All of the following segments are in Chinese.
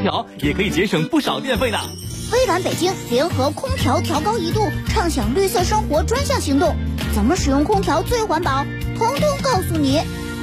调，也可以节省不少电费呢。 微软北京联合空调调高1度，畅享绿色生活专项行动，怎么使用空调最环保，统统告诉你。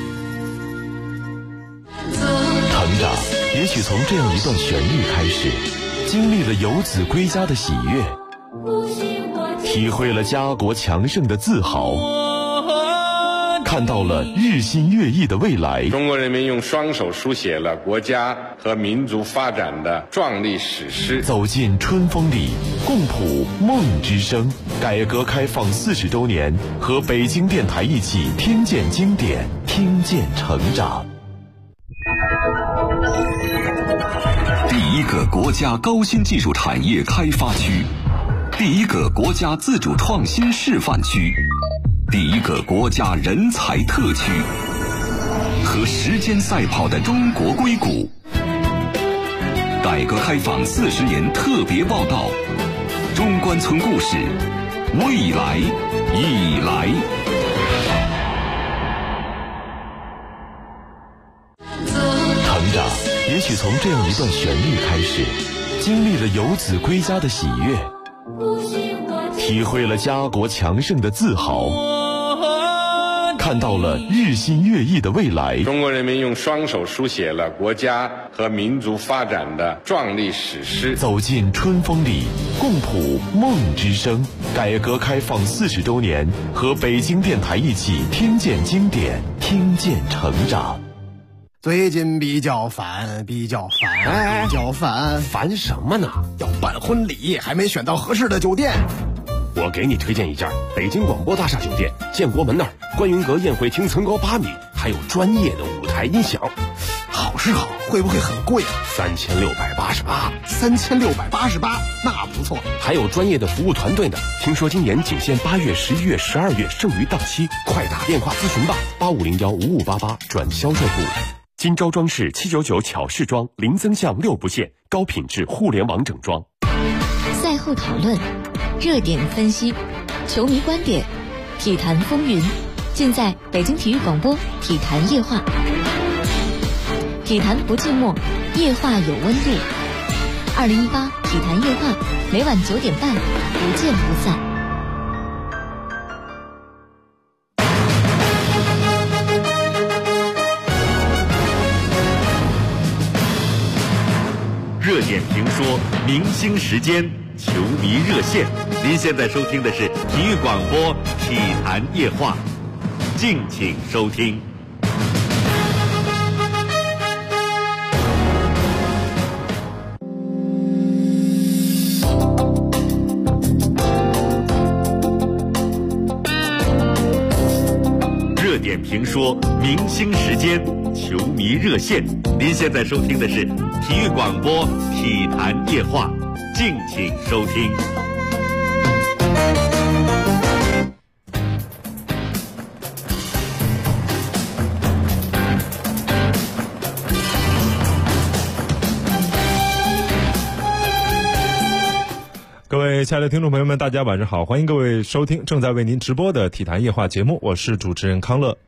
成长也许从这样一段旋律开始，经历了游子归家的喜悦，体会了家国强盛的自豪，看到了日新月异的未来。 中国人民用双手书写了国家和民族发展的壮丽史诗。 走进春风里，共谱梦之声。改革开放40周年，和北京电台一起听见经典，听见成长。 第一个国家高新技术产业开发区，第一个国家自主创新示范区，第一个国家人才特区，和时间赛跑的中国硅谷。改革开放40年特别报道，中关村故事，未来已来。 成长也许从这样一段旋律开始，经历了游子归家的喜悦，体会了家国强盛的自豪，看到了日新月异的未来。 中国人民用双手书写了国家和民族发展的壮丽史诗。 走进春风里，共谱梦之声。改革开放40周年，和北京电台一起听见经典，听见成长。 最近比较烦， 烦什么呢？ 要办婚礼，还没选到合适的酒店。 我给你推荐一家北京广播大厦酒店，建国门那儿，观云阁宴会厅层高8米，还有专业的舞台音响。 好是好，会不会很贵啊 ？3688。 3688，那不错。 还有专业的服务团队呢。听说今年仅限8月、11月、12月，剩余档期，快打电话咨询吧，85015588转销售部。金招装饰799巧饰装，零增项6不限，高品质互联网整装。 赛后讨论，热点分析，球迷观点，体坛风云，尽在北京体育广播体坛夜话。体坛不寂寞，夜话有温度。2018体坛夜话，每晚9点半，不见不散。 热点评说，明星时间，球迷热线。您现在收听的是体育广播体坛夜话，敬请收听。热点评说，明星时间，球迷热线。您现在收听的是体育广播体坛夜话，敬请收听。 各位亲爱的听众朋友们，大家晚上好，欢迎各位收听正在为您直播的体坛夜话节目，我是主持人康乐。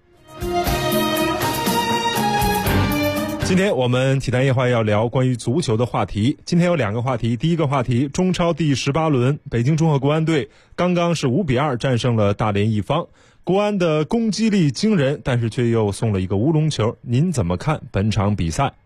今天我们体坛夜话要聊关于足球的话题，今天有2个话题。第一个话题，中超第18轮，北京中赫国安队刚刚是5比2战胜了大连一方，国安的攻击力惊人，但是却又送了一个乌龙球，您怎么看本场比赛？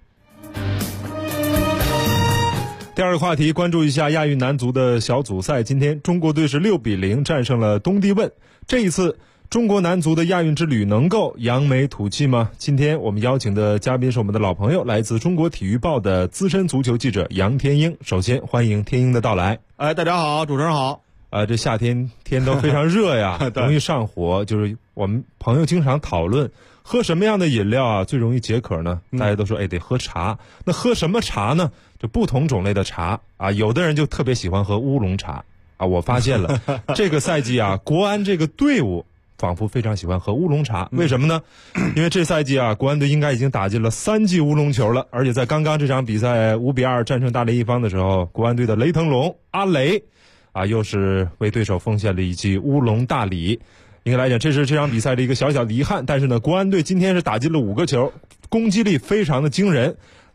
第二个话题，关注一下亚运男足的小组赛，今天中国队是6比0战胜了东帝汶，这一次中国男足的亚运之旅能够扬眉吐气吗？今天我们邀请的嘉宾是我们的老朋友，来自中国体育报的资深足球记者杨天鹰。首先欢迎天鹰的到来。 大家好，主持人好。 这夏天天都非常热呀，容易上火。就是我们朋友经常讨论，喝什么样的饮料啊最容易解渴呢？大家都说得喝茶。那喝什么茶呢？就不同种类的茶啊，有的人就特别喜欢喝乌龙茶啊。我发现了这个赛季啊，国安这个队伍仿佛非常喜欢喝乌龙茶，为什么呢？因为这赛季啊，国安队应该已经打进了3记乌龙球了，而且在刚刚这场比赛5比2战胜大连一方的时候，国安队的雷腾龙阿雷啊，又是为对手奉献了1记乌龙大礼。应该来讲，这是这场比赛的一个小小的遗憾，但是呢，国安队今天是打进了5个球，攻击力非常的惊人。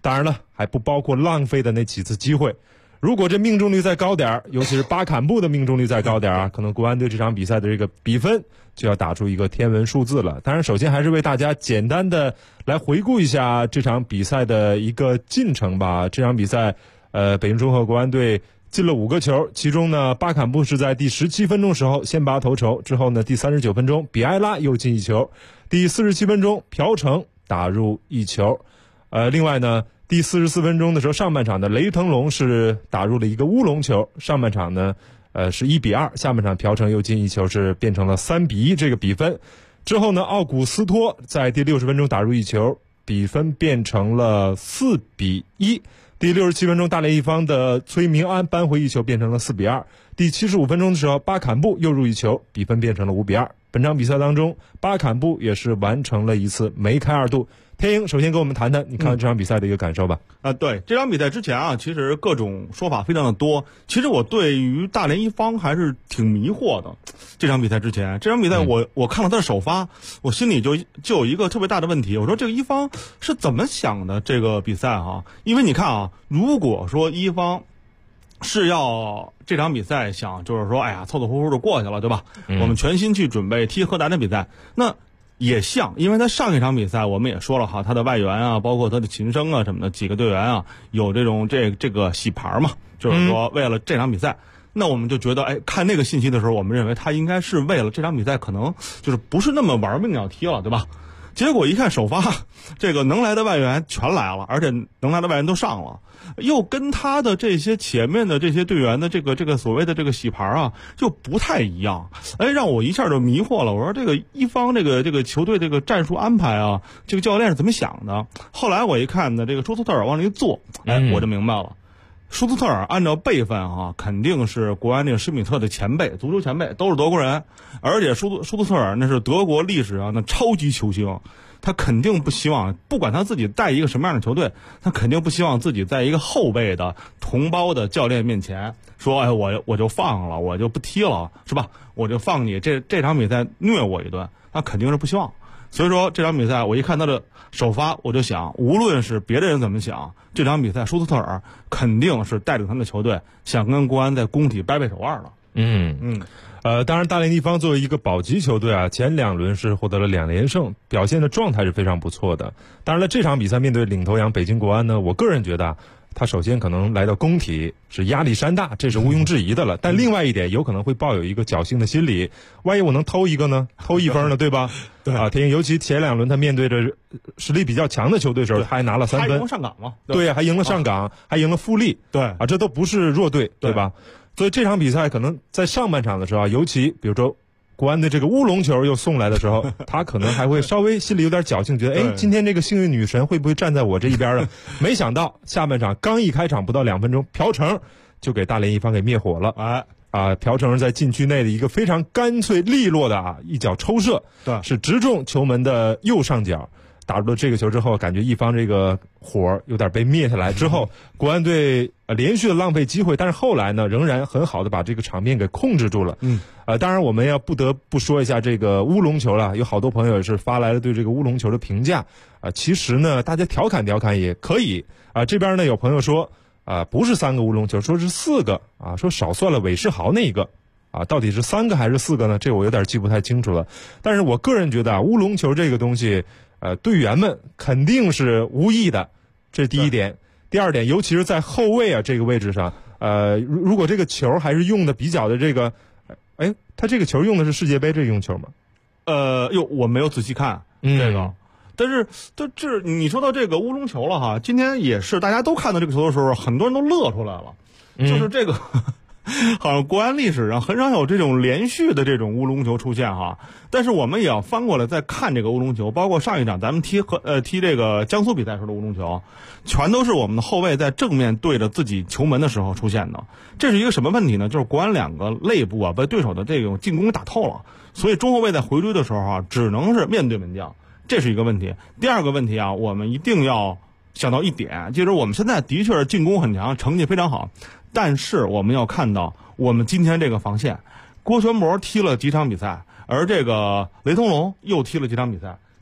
当然了，还不包括浪费的那几次机会。如果这命中率再高点儿，尤其是巴坎布的命中率再高点儿啊，可能国安队这场比赛的这个比分就要打出一个天文数字了。当然，首先还是为大家简单的来回顾一下这场比赛的一个进程吧。这场比赛，北京中赫国安队进了5个球，其中呢，巴坎布是在第17分钟时候先拔头筹，之后呢，第39分钟比埃拉又进1球，第47分钟朴成打入1球，另外呢，第44分钟的时候，上半场的雷腾龙是打入了一个乌龙球，上半场呢，是1-2，下半场朴成又进1球，是变成了3-1这个比分。之后呢，奥古斯托在第60分钟打入1球，比分变成了4-1。第67分钟，大连一方的崔明安扳回1球，变成了4-2。第75分钟的时候，巴坎布又入1球，比分变成了5-2。本场比赛当中，巴坎布也是完成了一次梅开2度。天鹰首先跟我们谈谈你看这场比赛的一个感受吧。 对，这场比赛之前啊，其实各种说法非常的多。其实我对于大连一方还是挺迷惑的。这场比赛之前，这场比赛我看了他的首发，我心里就有一个特别大的问题，我说这个一方是怎么想的这个比赛啊？因为你看啊，如果说一方是要这场比赛想就是说，哎呀，凑凑合合就过去了，对吧？我们全心去准备踢河南的比赛，那也像，因为他上一场比赛我们也说了哈，他的外援啊，包括他的秦升啊什么的几个队员啊，有这种这个洗牌嘛，就是说为了这场比赛，那我们就觉得，哎，看那个信息的时候，我们认为他应该是为了这场比赛，可能就是不是那么玩命要踢了，对吧？结果一看首发，这个能来的外援全来了，而且能来的外援都上了，又跟他的这些前面的这些队员的这个所谓的这个洗牌啊，就不太一样，哎，让我一下就迷惑了。我说这个一方这个球队这个战术安排啊，这个教练是怎么想的？后来我一看呢，这个舒斯特尔往里一坐，哎，我就明白了。舒斯特尔按照辈分啊，肯定是国安这个施米特的前辈，足球前辈，都是德国人，而且舒斯特尔那是德国历史上的超级球星，他肯定不希望，不管他自己带一个什么样的球队，他肯定不希望自己在一个后辈的同胞的教练面前说，哎，我就放了，我就不踢了，是吧？我就放你这场比赛虐我一顿，他肯定是不希望。所以说这场比赛我一看他的首发，我就想，无论是别的人怎么想，这场比赛舒斯特尔肯定是带领他的球队想跟国安在工体掰手腕了。 当然大连一方作为一个保级球队啊，前2轮是获得了2连胜，表现的状态是非常不错的。当然了，这场比赛面对领头羊北京国安呢，我个人觉得他首先可能来到工体是压力山大，这是毋庸置疑的了。但另外一点，有可能会抱有一个侥幸的心理，万一我能偷一个呢？偷1分呢，对吧？ 对啊，天鹰尤其前2轮他面对着实力比较强的球队的时候，他还拿了3分， 还赢了上港嘛？ 对，还赢了上港，还赢了富力， 对啊，这都不是弱队，对吧？所以这场比赛可能在上半场的时候，尤其比如说国安的这个乌龙球又送来的时候，他可能还会稍微心里有点侥幸，觉得哎，今天这个幸运女神会不会站在我这一边呢？没想到下半场刚一开场不到2分钟，朴成就给大连一方给灭火了。朴成在禁区内的一个非常干脆利落的一脚抽射， 对， 是直中球门的右上角。打入了这个球之后，感觉一方这个火有点被灭下来。之后，国安队连续的浪费机会，但是后来呢，仍然很好的把这个场面给控制住了。当然我们要不得不说一下这个乌龙球了，有好多朋友也是发来了对这个乌龙球的评价。其实呢，大家调侃调侃也可以。这边呢有朋友说，不是3个乌龙球，说是4个啊，说少算了韦世豪那个。到底是3个还是4个呢？这我有点记不太清楚了。但是我个人觉得乌龙球这个东西，队员们肯定是无意的，这是第一点。第二点，尤其是在后卫这个位置上，如果这个球还是用的比较的这个，他这个球用的是世界杯这用球吗？ 我没有仔细看这个。但是这你说到这个乌龙球了哈，今天也是大家都看到这个球的时候，很多人都乐出来了，就是这个。好像国安历史上很少有这种连续的这种乌龙球出现哈，但是我们也要翻过来再看这个乌龙球，包括上一场咱们踢这个江苏比赛时候的乌龙球，全都是我们的后卫在正面对着自己球门的时候出现的。这是一个什么问题呢？就是国安2个肋部被对手的这种进攻打透了，所以中后卫在回追的时候只能是面对门将，这是一个问题。第二个问题我们一定要想到一点，就是我们现在的确是进攻很强，成绩非常好。但是我们要看到，我们今天这个防线，郭全博踢了几场比赛，而这个雷腾龙又踢了几场比赛，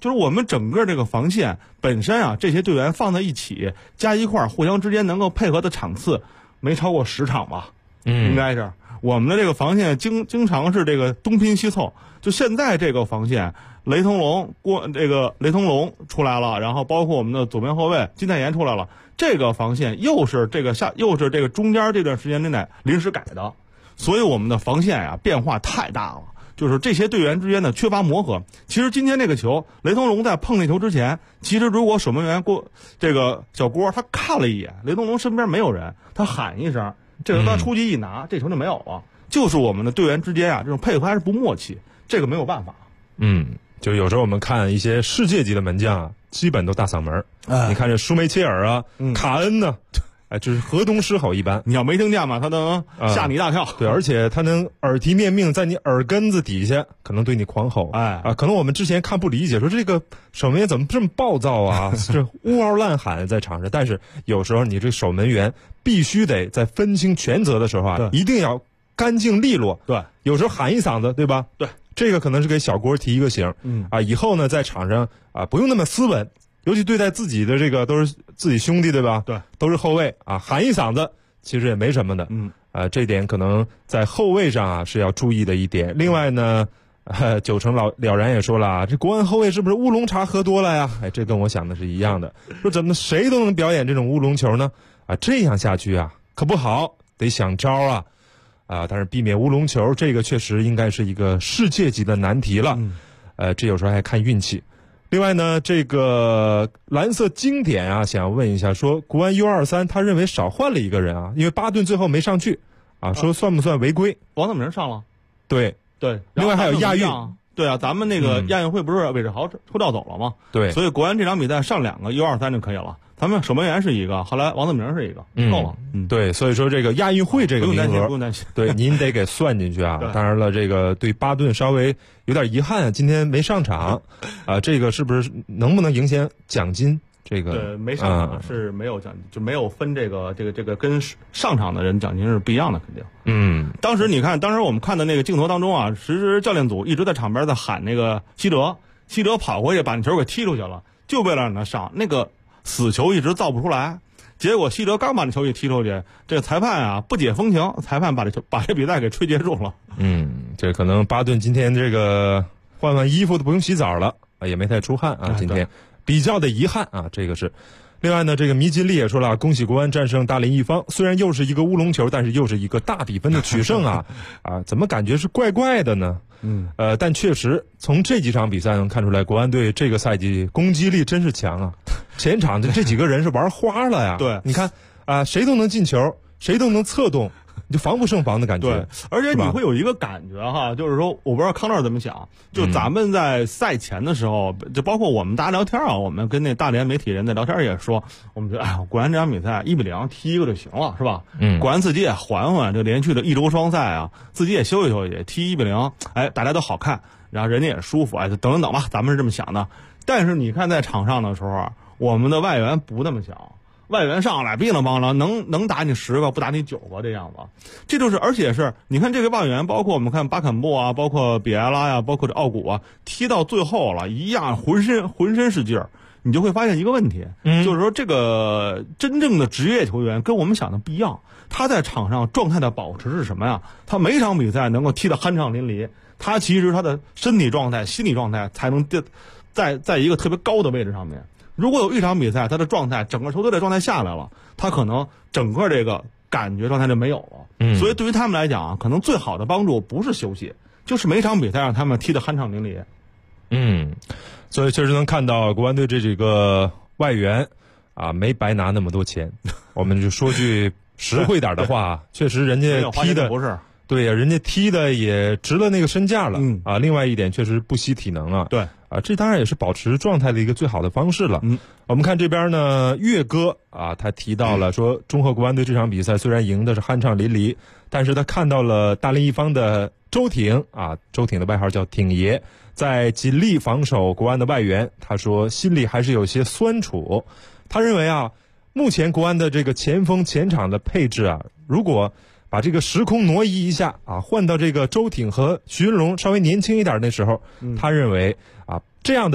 就是我们整个这个防线本身啊，这些队员放在一起加一块儿，互相之间能够配合的场次没超过10场吧？应该是我们的这个防线经常是这个东拼西凑。就现在这个防线，雷腾龙出来了，然后包括我们的左边后卫金泰妍出来了，这个防线又是这个中间这段时间之内临时改的，所以我们的防线呀变化太大了。就是这些队员之间的缺乏磨合。其实今天这个球，雷腾龙在碰那球之前，其实如果守门员这个小郭他看了一眼，雷腾龙身边没有人，他喊一声，这球他出击一拿，这球就没有了。就是我们的队员之间啊，这种配合还是不默契，这个没有办法。 就有时候我们看一些世界级的门将啊，基本都大嗓门。你看这舒梅切尔啊，卡恩呢。就是河东狮吼一般， 你要没听见嘛，他能吓你一大跳。 对，而且他能耳提面命，在你耳根子底下可能对你狂吼。可能我们之前看不理解，说这个守门员怎么这么暴躁啊，这呜嗷乱喊在场上。但是有时候你这守门员必须得在分清权责的时候啊，一定要干净利落。 对， 有时候喊一嗓子，对吧？ 对， 这个可能是给小郭提一个醒。以后呢，在场上啊，不用那么斯文。尤其对待自己的这个都是自己兄弟，对吧？ 对， 都是后卫啊，喊一嗓子其实也没什么的。这点可能在后卫上啊是要注意的一点。另外呢，九成了然也说了啊，这国安后卫是不是乌龙茶喝多了呀？这跟我想的是一样的。说怎么谁都能表演这种乌龙球呢？这样下去啊可不好，得想招啊。但是避免乌龙球，这个确实应该是一个世界级的难题了。这有时候还看运气。另外呢，这个蓝色经典啊，想问一下，说国安 U23 他认为少换了一个人啊，因为巴顿最后没上去啊，说算不算违规？ 王子明上了， 对， 另外还有亚运， 对啊，咱们那个亚运会不是韦世豪抽调走了吗？ 对， 所以国安这场比赛上2个 U23 就可以了。咱们守门员是一个，后来王子明是一个，够了。 对，所以说这个亚运会这个名额， 不用担心， 对，您得给算进去啊。当然了，这个对巴顿稍微有点遗憾，今天没上场，这个是不是能不能影响奖金？这个对，没上场是没有奖金，就没有分这个跟上场的人奖金是不一样的，肯定。当时你看，当时我们看的那个镜头当中啊，其实教练组一直在场边在喊那个西哲跑回去把那球给踢出去了，就为了让他上，那个死球一直造不出来。结果西哲刚把那球一踢出去，这个裁判啊不解风情，裁判把这比赛给吹结束了。 这可能巴顿今天这个换衣服都不用洗澡了，也没太出汗啊，今天比较的遗憾啊，这个是。另外呢，这个迷金利也说了，恭喜国安战胜大连一方，虽然又是一个乌龙球，但是又是一个大比分的取胜啊，怎么感觉是怪怪的呢？但确实从这几场比赛能看出来，国安队这个赛季攻击力真是强啊，前场的这几个人是玩花了呀。 对， 你看谁都能进球，谁都能策动。就防不胜防的感觉。 对，而且你会有一个感觉哈，就是说，我不知道康乐怎么想，就咱们在赛前的时候，就包括我们大家聊天啊，我们跟那大连媒体人在聊天也说，我们觉得国安这场比赛1-0踢一个就行了，是吧？国安自己也缓缓，这连续的1周双赛啊，自己也休息休息，踢1-0，大家都好看，然后人家也舒服，等等吧，咱们是这么想的。但是你看在场上的时候，我们的外援不那么想。外援上来乒了乓了，能打你10个，不打你9个这样子，这就是，而且是你看这个外援，包括我们看巴坎布啊，包括比埃拉呀，包括这奥古啊，踢到最后了，一样浑身是劲儿，你就会发现一个问题，就是说这个真正的职业球员跟我们想的不一样，他在场上状态的保持是什么呀？他每场比赛能够踢得酣畅淋漓，他其实他的身体状态、心理状态才能在一个特别高的位置上面。如果有一场比赛他的状态，整个球队的状态下来了，他可能整个这个感觉状态就没有了。所以对于他们来讲，可能最好的帮助不是休息，就是每场比赛让他们踢得酣畅淋漓。 所以确实能看到国安队这几个外援没白拿那么多钱。我们就说句实惠点的话，确实人家踢的不是。 对呀，人家踢的也值了那个身价了。另外一点确实不惜体能啊。 对。 这当然也是保持状态的一个最好的方式了。我们看这边呢，岳哥他提到了说，中赫国安队这场比赛虽然赢的是酣畅淋漓，但是他看到了大连一方的周挺周挺的外号叫挺爷，在尽力防守国安的外援，他说心里还是有些酸楚。他认为目前国安的这个前锋前场的配置如果把这个时空挪移一下换到这个周挺和徐云龙稍微年轻一点的时候，他认为这样的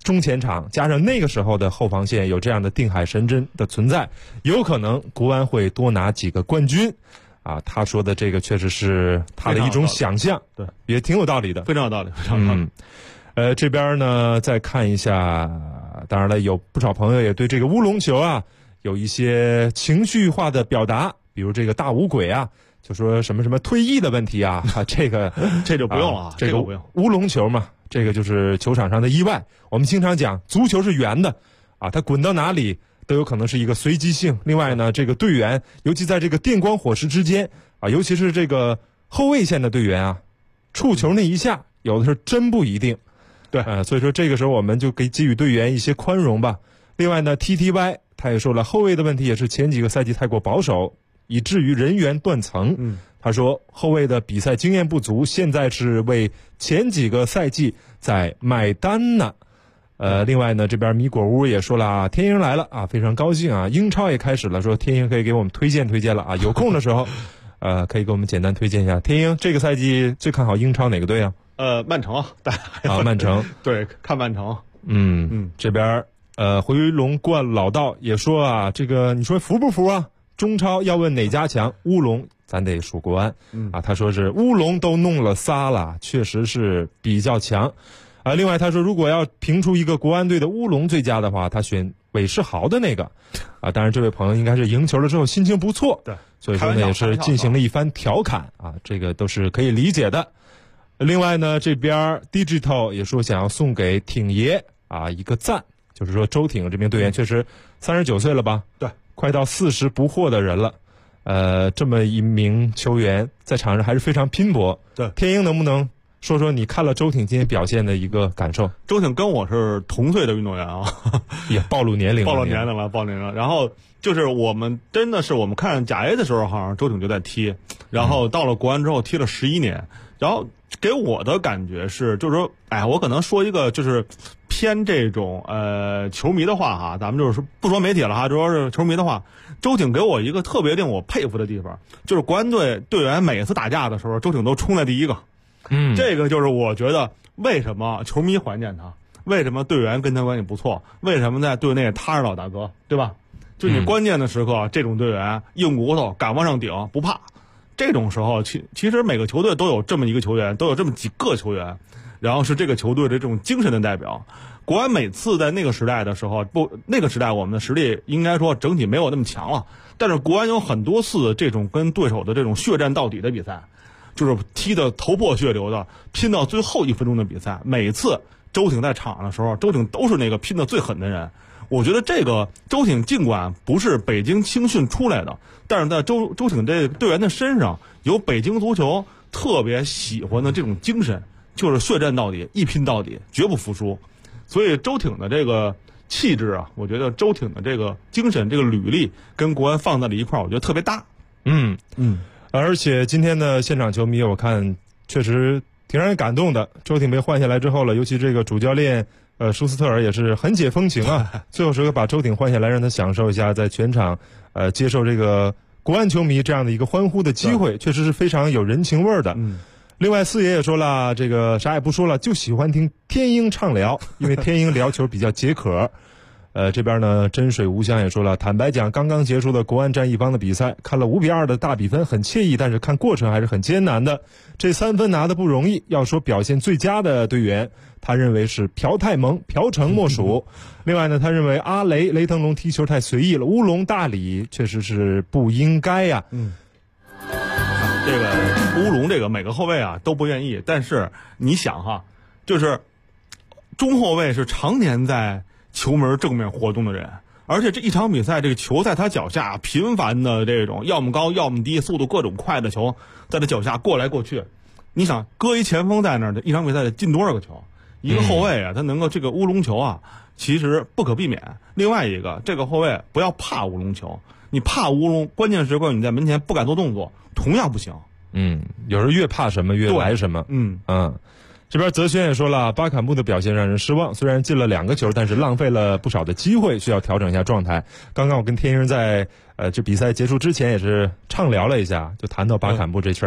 中前场，加上那个时候的后防线有这样的定海神针的存在，有可能国安会多拿几个冠军。啊，他说的这个确实是他的一种想象， 对， 也挺有道理的， 非常有道理，非常有道理。 这边呢再看一下，当然了，有不少朋友也对这个乌龙球啊有一些情绪化的表达，比如这个大无鬼啊，就说什么什么退役的问题啊，这个这就不用了， 这个不用。乌龙球嘛，这个就是球场上的意外。我们经常讲，足球是圆的，啊，它滚到哪里都有可能是一个随机性。另外呢，这个队员，尤其在这个电光火石之间啊，尤其是这个后卫线的队员啊，触球那一下，有的是真不一定。 对， 所以说这个时候我们就给予队员一些宽容吧。另外呢 ，TTY 他也说了，后卫的问题也是前几个赛季太过保守，以至于人员断层。他说后卫的比赛经验不足，现在是为前几个赛季在买单呢。另外呢，这边米果屋也说了啊，天鹰来了啊，非常高兴啊，英超也开始了，说天鹰可以给我们推荐了啊，有空的时候，可以给我们简单推荐一下。天鹰这个赛季最看好英超哪个队啊？ 曼城啊， 曼城， 对，看曼城。 这边回龙观老道也说啊，这个你说服不服啊？中超要问哪家强？乌龙，咱得数国安。他说是乌龙都弄了仨了，确实是比较强。另外他说，如果要评出一个国安队的乌龙最佳的话，他选韦世豪的那个。当然这位朋友应该是赢球了之后心情不错， 对， 所以说呢也是进行了一番调侃啊，这个都是可以理解的。另外呢，这边 Digital 也说想要送给挺爷啊一个赞，就是说周挺这名队员确实39岁了吧？ 对， 快到40不惑的人了。这么一名球员在场上还是非常拼搏。 对， 天鹰能不能说说你看了周挺今天表现的一个感受？ 周挺跟我是同岁的运动员啊， 也暴露年龄了。 然后就是我们真的是我们看甲 A 的时候，好像周挺就在踢，然后到了国安之后踢了11年，然后给我的感觉是，就是说，我可能说一个就是偏这种球迷的话哈，咱们就是不说媒体了哈，主要是球迷的话，周挺给我一个特别令我佩服的地方，就是国安队队员每次打架的时候，周挺都冲在第一个。这个就是我觉得为什么球迷怀念他，为什么队员跟他关系不错，为什么在队内他是老大哥，对吧？就你关键的时刻，这种队员硬骨头敢往上顶，不怕。这种时候，其实每个球队都有这么一个球员，都有这么几个球员，然后是这个球队的这种精神的代表。国安每次在那个时代的时候，那个时代我们的实力应该说整体没有那么强了，但是国安有很多次这种跟对手的这种血战到底的比赛。就是踢得头破血流的，拼到最后1分钟的比赛，每次周挺在场上的时候，周挺都是那个拼得最狠的人。我觉得这个周挺尽管不是北京青训出来的，但是在周挺这队员的身上有北京足球特别喜欢的这种精神，就是血战到底，一拼到底，绝不服输。所以周挺的这个气质啊，我觉得周挺的这个精神，这个履历跟国安放在了一块儿，我觉得特别搭。 而且今天的现场球迷，我看确实挺让人感动的。周挺被换下来之后了，尤其这个主教练舒斯特尔也是很解风情啊。最后时刻把周挺换下来，让他享受一下在全场接受这个国安球迷这样的一个欢呼的机会，确实是非常有人情味的。另外四爷也说了，这个啥也不说了，就喜欢听天鹰畅聊，因为天鹰聊球比较解渴。这边呢，真水无香也说了，坦白讲，刚刚结束的国安战一方的比赛，看了5比2的大比分，很惬意，但是看过程还是很艰难的。这3分拿得不容易，要说表现最佳的队员，他认为是朴泰蒙、朴成莫属。另外呢，他认为阿雷腾龙踢球太随意了，乌龙大礼确实是不应该呀。 这个乌龙这个每个后卫啊都不愿意，但是你想哈，就是中后卫是常年在球门正面活动的人，而且这一场比赛，这个球在他脚下频繁的这种要么高要么低，速度各种快的球在他脚下过来过去。你想搁一前锋在那儿的一场比赛得进多少个球？一个后卫啊，他能够这个乌龙球啊，其实不可避免。另外一个，这个后卫不要怕乌龙球，你怕乌龙，关键时刻你在门前不敢做动作，同样不行。 有时候越怕什么越来什么。这边泽轩也说了，巴坎布的表现让人失望，虽然进了2个球，但是浪费了不少的机会，需要调整一下状态。刚刚我跟天鹰在这比赛结束之前也是畅聊了一下，就谈到巴坎布这事儿了。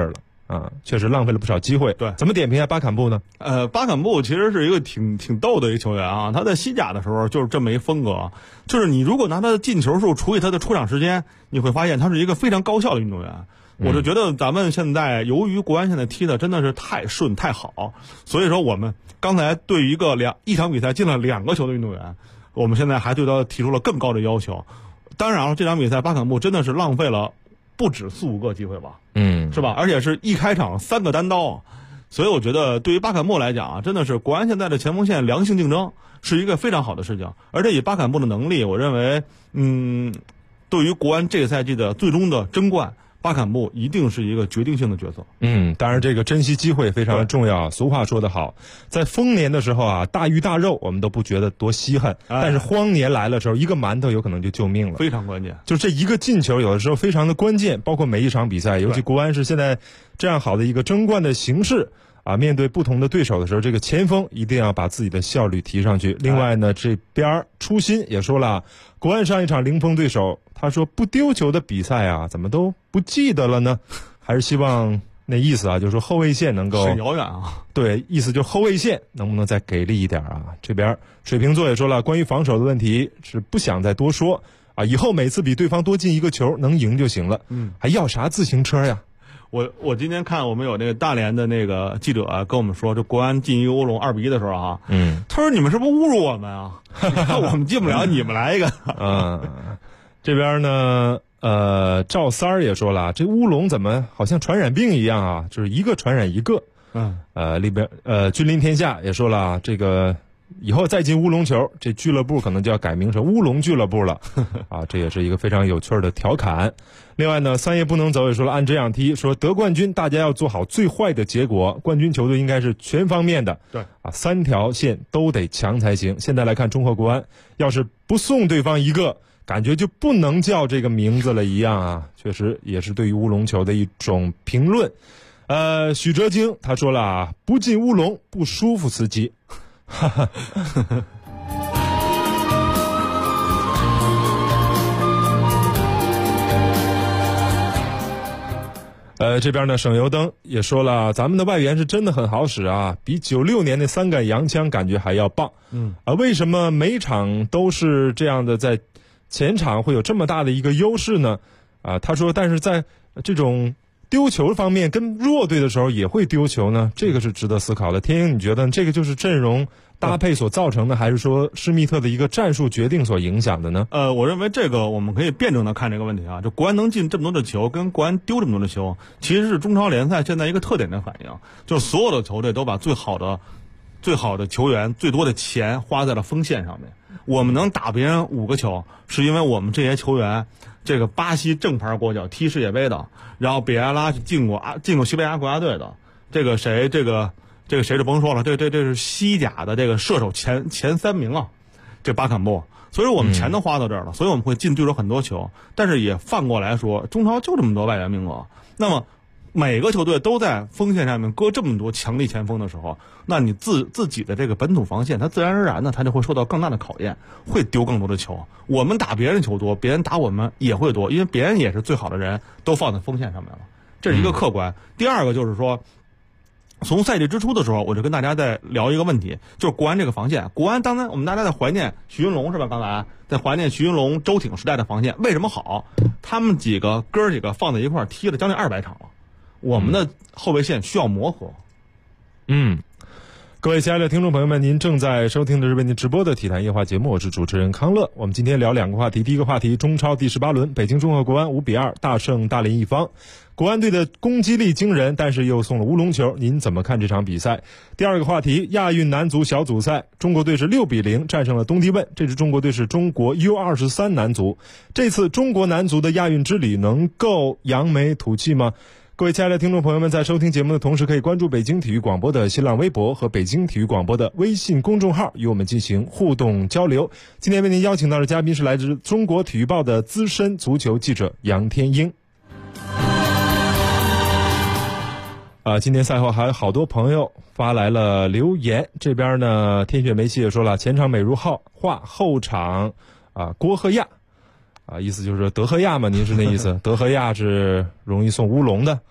啊，确实浪费了不少机会。 对， 怎么点评一下巴坎布呢？ 巴坎布其实是一个挺逗的一个球员啊。他在西甲的时候就是这么一风格，就是你如果拿他的进球数除以他的出场时间，你会发现他是一个非常高效的运动员。我就觉得咱们现在由于国安现在踢的真的是太顺太好，所以说我们刚才对于一场比赛进了2个球的运动员，我们现在还对他提出了更高的要求。当然了，这场比赛巴坎布真的是浪费了不止4-5个机会吧，是吧？而且是一开场3个单刀，所以我觉得对于巴坎布来讲啊，真的是国安现在的前锋线良性竞争是一个非常好的事情。而且以巴坎布的能力，我认为，对于国安这个赛季的最终的争冠，巴坎布一定是一个决定性的角色。 当然这个珍惜机会非常的重要。俗话说得好，在丰年的时候啊，大鱼大肉我们都不觉得多稀罕，但是荒年来了的时候，一个馒头有可能就救命了， 非常关键。 就这一个进球有的时候非常的关键，包括每一场比赛，尤其国安是现在这样好的一个争冠的形势啊，面对不同的对手的时候，这个前锋一定要把自己的效率提上去。另外呢，这边初心也说了，国安上一场零封对手，他说不丢球的比赛啊，怎么都不记得了呢？还是希望那意思啊，就是说后卫线能够很遥远啊。 对，意思就是后卫线能不能再给力一点啊？这边水瓶座也说了，关于防守的问题是不想再多说啊，以后每次比对方多进1个球能赢就行了，还要啥自行车呀？ 我今天看我们有那个大连的那个记者啊，跟我们说，这国安进1个乌龙2-1的时候啊，他说你们是不是侮辱我们啊？我们进不了，你们来一个。 这边呢，赵三儿也说了，这乌龙怎么好像传染病一样啊？就是一个传染一个。里边君临天下也说了，这个以后再进乌龙球，这俱乐部可能就要改名成乌龙俱乐部了啊！这也是一个非常有趣的调侃。另外呢，三爷不能走也说了，按这样踢，说得冠军大家要做好最坏的结果，冠军球队应该是全方面的， 对啊，3条线都得强才行。现在来看中赫国安，要是不送对方1个，感觉就不能叫这个名字了一样啊！确实也是对于乌龙球的一种评论。许哲京他说了啊，不进乌龙不舒服司机。哈哈。这边呢，省油灯也说了，咱们的外援是真的很好使啊，比96年那3杆洋枪感觉还要棒。为什么每场都是这样的，在前场会有这么大的一个优势呢？他说，但是在这种丢球方面跟弱队的时候也会丢球呢，这个是值得思考的。天鹰，你觉得这个就是阵容搭配所造成的，还是说施密特的一个战术决定所影响的呢？ 我认为这个我们可以辩证的看这个问题啊。就国安能进这么多的球，跟国安丢这么多的球，其实是中超联赛现在一个特点的反应，就是所有的球队都把最好的球员、最多的钱花在了锋线上面。我们能打别人5个球，是因为我们这些球员，这个巴西正牌国脚踢世界杯的，然后比埃拉是进过西班牙国家队的，这个谁就甭说了，这是西甲的这个射手前3名啊，这巴坎布。所以说我们钱都花到这儿了，所以我们会进对手很多球。但是也反过来说，中超就这么多外援名额，那么每个球队都在锋线上面搁这么多强力前锋的时候，那你自己的这个本土防线，它自然而然的它就会受到更大的考验，会丢更多的球。我们打别人球多，别人打我们也会多，因为别人也是最好的人都放在锋线上面了，这是一个客观。第二个就是说，从赛季之初的时候，我就跟大家在聊一个问题，就是国安这个防线。国安当然我们大家在怀念徐云龙是吧？刚才在怀念徐云龙、周挺时代的防线，为什么好？他们哥儿几个放在一块儿踢了将近200场了。我们的后卫线需要磨合。 各位亲爱的听众朋友们，您正在收听的是为您直播的体坛夜话节目，我是主持人康乐。我们今天聊2个话题，第一个话题，中超第18轮，北京中赫国安5-2大胜大连一方。国安队的攻击力惊人，但是又送了乌龙球，您怎么看这场比赛？第二个话题，亚运男足小组赛，中国队是6-0战胜了东帝汶，这支中国队是中国 U23 男足。这次中国男足的亚运之旅能够扬眉吐气吗？各位亲爱的听众朋友们，在收听节目的同时，可以关注北京体育广播的新浪微博和北京体育广播的微信公众号，与我们进行互动交流。今天为您邀请到的嘉宾是来自中国体育报的资深足球记者杨天鹰。今天赛后还有好多朋友发来了留言，这边呢，天雪梅西也说了，前场美如画，后场郭鹤亚。意思就是德赫亚嘛，您是那意思？德赫亚是容易送乌龙的，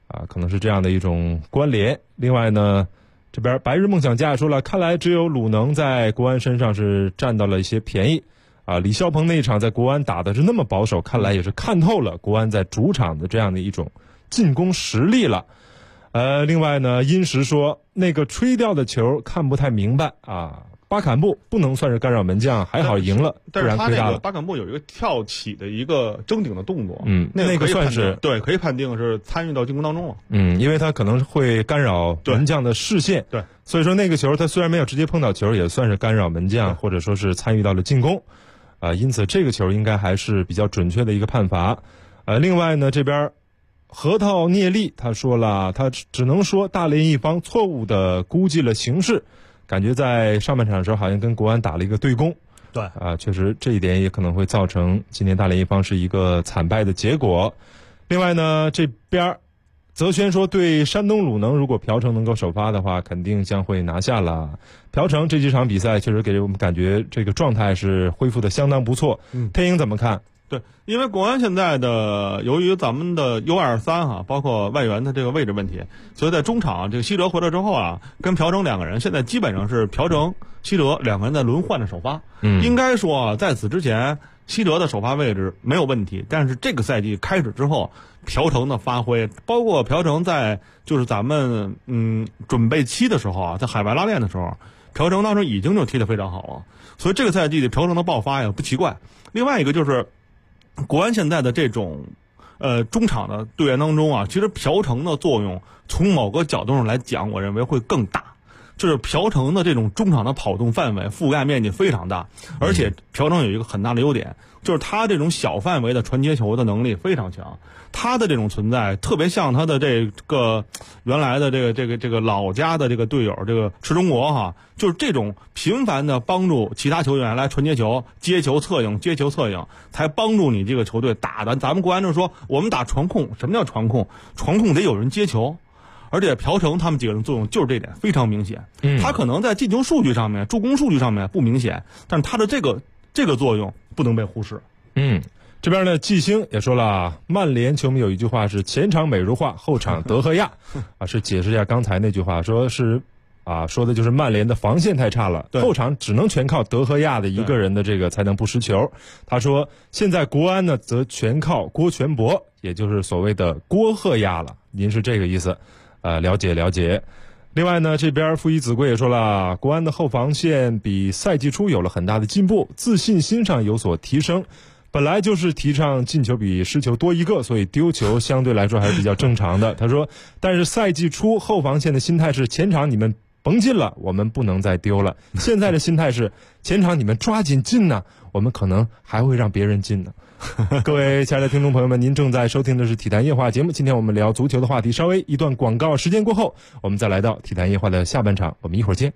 可能是这样的一种关联。另外呢，这边白日梦想家也说了，看来只有鲁能在国安身上是占到了一些便宜李霄鹏那一场在国安打的是那么保守，看来也是看透了国安在主场的这样的一种进攻实力了。另外呢，殷实说那个吹掉的球看不太明白巴坎布不能算是干扰门将，还好赢了， 但是他那个巴坎布有一个跳起的一个争顶的动作， 那个算是对，可以判定是参与到进攻当中了。 因为他可能会干扰门将的视线， 对， 所以说那个球他虽然没有直接碰到球，也算是干扰门将，或者说是参与到了进攻，因此这个球应该还是比较准确的一个判罚。另外呢，这边核桃聂利他说了，他只能说大连一方错误的估计了形势。感觉在上半场的时候好像跟国安打了一个对攻， 对确实这一点也可能会造成今年大连一方是一个惨败的结果。另外呢，这边泽轩说对山东鲁能如果朴成能够首发的话，肯定将会拿下了。朴成这几场比赛确实给我们感觉这个状态是恢复的相当不错。天鹰怎么看？ 对，因为国安现在的由于咱们的 U23 包括外援的这个位置问题，所以在中场这个西哲回来之后跟朴成两个人现在基本上是朴成、西哲两个人在轮换的首发。应该说在此之前西哲的首发位置没有问题，但是这个赛季开始之后，朴成的发挥，包括朴成在就是咱们准备期的时候在海外拉练的时候，朴成当时已经就踢得非常好了，所以这个赛季的朴成的爆发也不奇怪。另外一个就是国安现在的这种中场的队员当中其实朴成的作用从某个角度上来讲，我认为会更大。就是朴成的这种中场的跑动范围覆盖面积非常大，而且朴成有一个很大的优点，就是他这种小范围的传接球的能力非常强。他的这种存在特别像他的这个原来的这个老家的这个队友这个池中国就是这种频繁的帮助其他球员来传接球、接球策应、接球策应，才帮助你这个球队打的。咱们国安就说我们打传控，什么叫传控？传控得有人接球。而且朴成他们几个人作用就是这点非常明显。他可能在进球数据上面、助攻数据上面不明显，但是他的这个作用不能被忽视。 这边呢，季星也说了，曼联球迷有一句话是前场美如画，后场德赫亚是解释一下刚才那句话，说是说的就是曼联的防线太差了，后场只能全靠德赫亚的一个人的这个才能不失球。他说现在国安呢则全靠郭全博，也就是所谓的郭赫亚了。您是这个意思？了解。另外呢，这边傅一子贵也说了，国安的后防线比赛季初有了很大的进步，自信心上有所提升。本来就是提倡进球比失球多一个，所以丢球相对来说还是比较正常的。他说，但是赛季初后防线的心态是前场你们甭进了，我们不能再丢了。现在的心态是前场你们抓紧进呢，我们可能还会让别人进呢。各位亲爱的听众朋友们，您正在收听的是体坛夜话节目。今天我们聊足球的话题，稍微一段广告时间过后，我们再来到体坛夜话的下半场，我们一会儿见。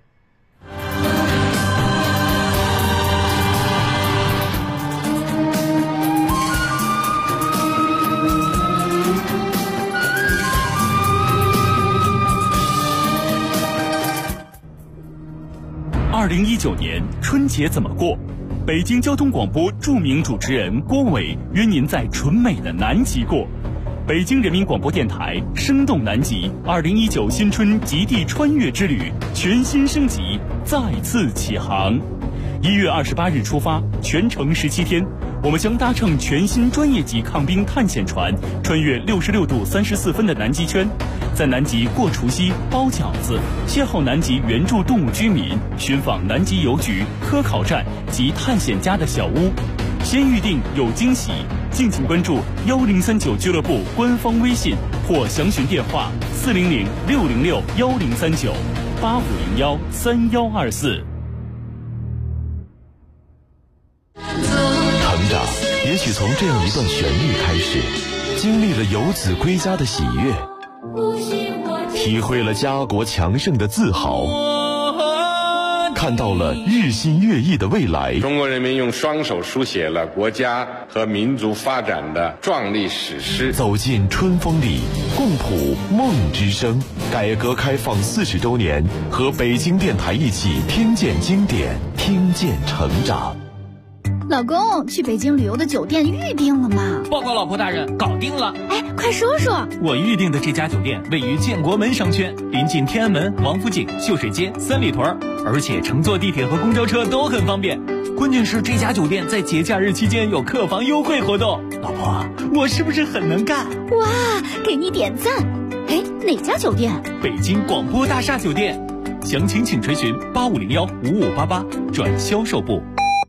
2019年春节怎么过？北京交通广播著名主持人郭伟约您在纯美的南极过。北京人民广播电台生动南极2019新春极地穿越之旅全新升级，再次起航。1月28日出发，全程17天，我们将搭乘全新专业级抗冰探险船，穿越66度34分的南极圈，在南极过除夕、包饺子，邂逅南极原住动物居民，寻访南极邮局、科考站及探险家的小屋。先预定有惊喜，敬请关注1039俱乐部官方微信或详询电话400-606-1039-8501-3124。 成长也许从这样一段旋律开始，经历了游子归家的喜悦，体会了家国强盛的自豪，看到了日新月异的未来。 中国人民用双手书写了国家和民族发展的壮丽史诗。 走进春风里，共谱梦之声。改革开放40周年，和北京电台一起听见经典，听见成长。 老公，去北京旅游的酒店预定了吗？ 报告老婆大人，搞定了。 哎，快说说。 我预定的这家酒店位于建国门商圈，临近天安门、王府井、秀水街、三里屯，而且乘坐地铁和公交车都很方便。关键是这家酒店在节假日期间有客房优惠活动。老婆，我是不是很能干？ 哇，给你点赞。哎，哪家酒店？ 北京广播大厦酒店。详情请垂询8501-5588转销售部。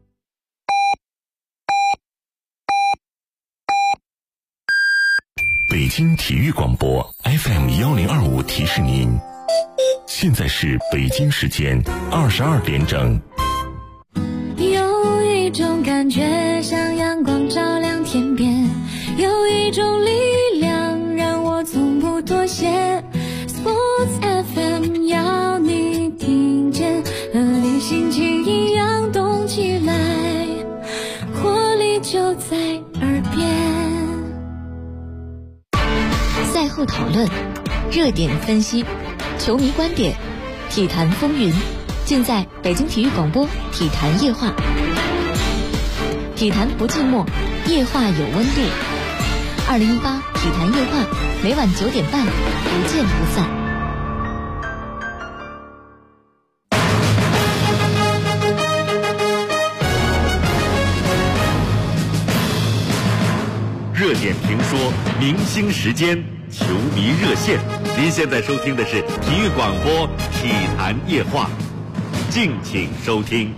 北京体育广播 FM1025提示您，现在是北京时间22点整。 有一种感觉像阳光照亮天边，有一种力量让我从不妥协。Sports FM 要你听见，和你心情一样动起来，活力就在耳边。 赛后讨论，热点分析，球迷观点，体坛风云，尽在北京体育广播体坛夜话。体坛不寂寞，夜话有温度。2018体坛夜话，每晚9点半，不见不散。 热点评说，明星时间，球迷热线。您现在收听的是体育广播体坛夜话，敬请收听。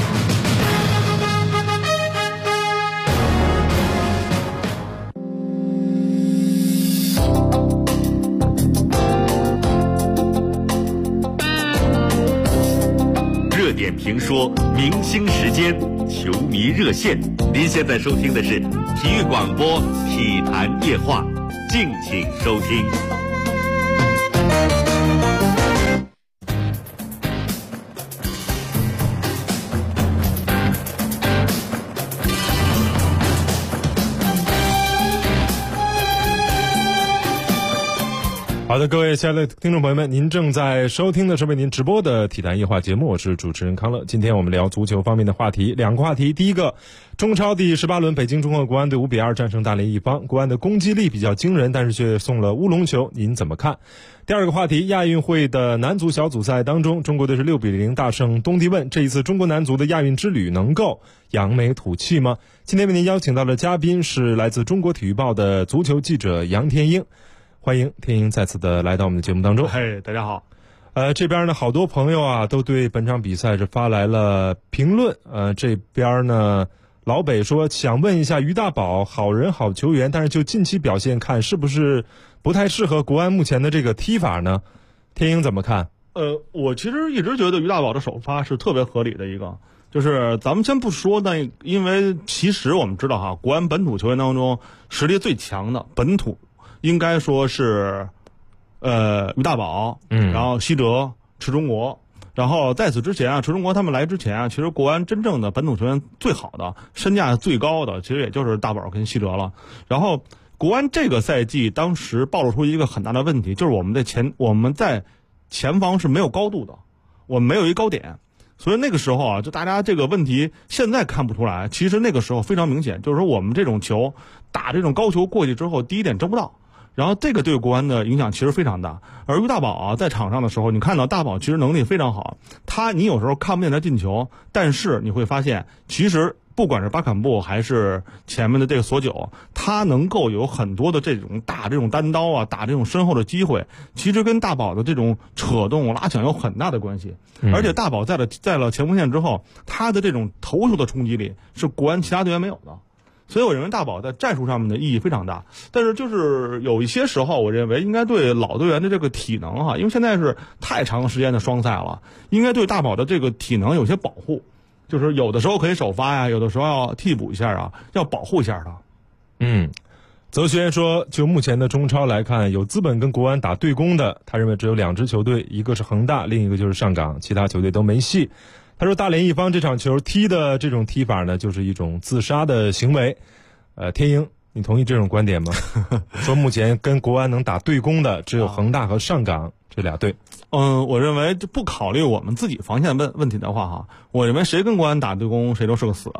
热点评说，明星时间，球迷热线。您现在收听的是体育广播体坛夜话，敬请收听。 好的，各位亲爱的听众朋友们，您正在收听的是为您直播的体坛夜话节目，我是主持人康乐。今天我们聊足球方面的话题，两个话题。第一个，中超第18轮，北京中赫国安队5-2战胜大连一方，国安的攻击力比较惊人，但是却送了乌龙球，您怎么看？第二个话题，亚运会的男足小组赛当中，中国队是6-0大胜东帝汶，这一次中国男足的亚运之旅能够扬眉吐气吗？今天为您邀请到的嘉宾是来自中国体育报的足球记者杨天英。欢迎天英再次的来到我们的节目当中。 嘿，大家好。 这边呢，好多朋友啊都对本场比赛是发来了评论。这边呢，老北说想问一下于大宝，好人好球员，但是就近期表现看，是不是不太适合国安目前的这个踢法呢？天英怎么看？ 我其实一直觉得于大宝的首发是特别合理的一个。就是咱们先不说那，因为其实我们知道哈，国安本土球员当中实力最强的本土。应该说是，于大宝，然后西哲、池忠国，然后在此之前啊，池忠国他们来之前啊，其实国安真正的本土球员最好的、身价最高的，其实也就是大宝跟西哲了。然后国安这个赛季当时暴露出一个很大的问题，就是我们在前方是没有高度的，我们没有一高点。所以那个时候啊，就大家这个问题现在看不出来，其实那个时候非常明显，就是说我们这种球打这种高球过去之后，第一点争不到。然后这个对国安的影响其实非常大，而于大宝啊，在场上的时候，你看到大宝其实能力非常好，你有时候看不见他进球，但是你会发现，其实不管是巴坎布还是前面的这个索九，他能够有很多的这种打这种单刀啊，打这种身后的机会，其实跟大宝的这种扯动拉抢有很大的关系。而且大宝在了前锋线之后，他的这种头球的冲击力是国安其他队员没有的。所以我认为大宝在战术上面的意义非常大，但是就是有一些时候，我认为应该对老队员的这个体能哈，因为现在是太长时间的双赛了，应该对大宝的这个体能有些保护，就是有的时候可以首发呀，有的时候要替补一下啊，要保护一下他。 泽轩说，就目前的中超来看，有资本跟国安打对攻的，他认为只有2支球队，一个是恒大，另一个就是上港，其他球队都没戏。他说大连一方这场球踢的这种踢法呢，就是一种自杀的行为。天英，你同意这种观点吗？说目前跟国安能打对攻的只有恒大和上港这俩队。 我认为不考虑我们自己防线问题的话哈，我认为谁跟国安打对攻谁都是个死。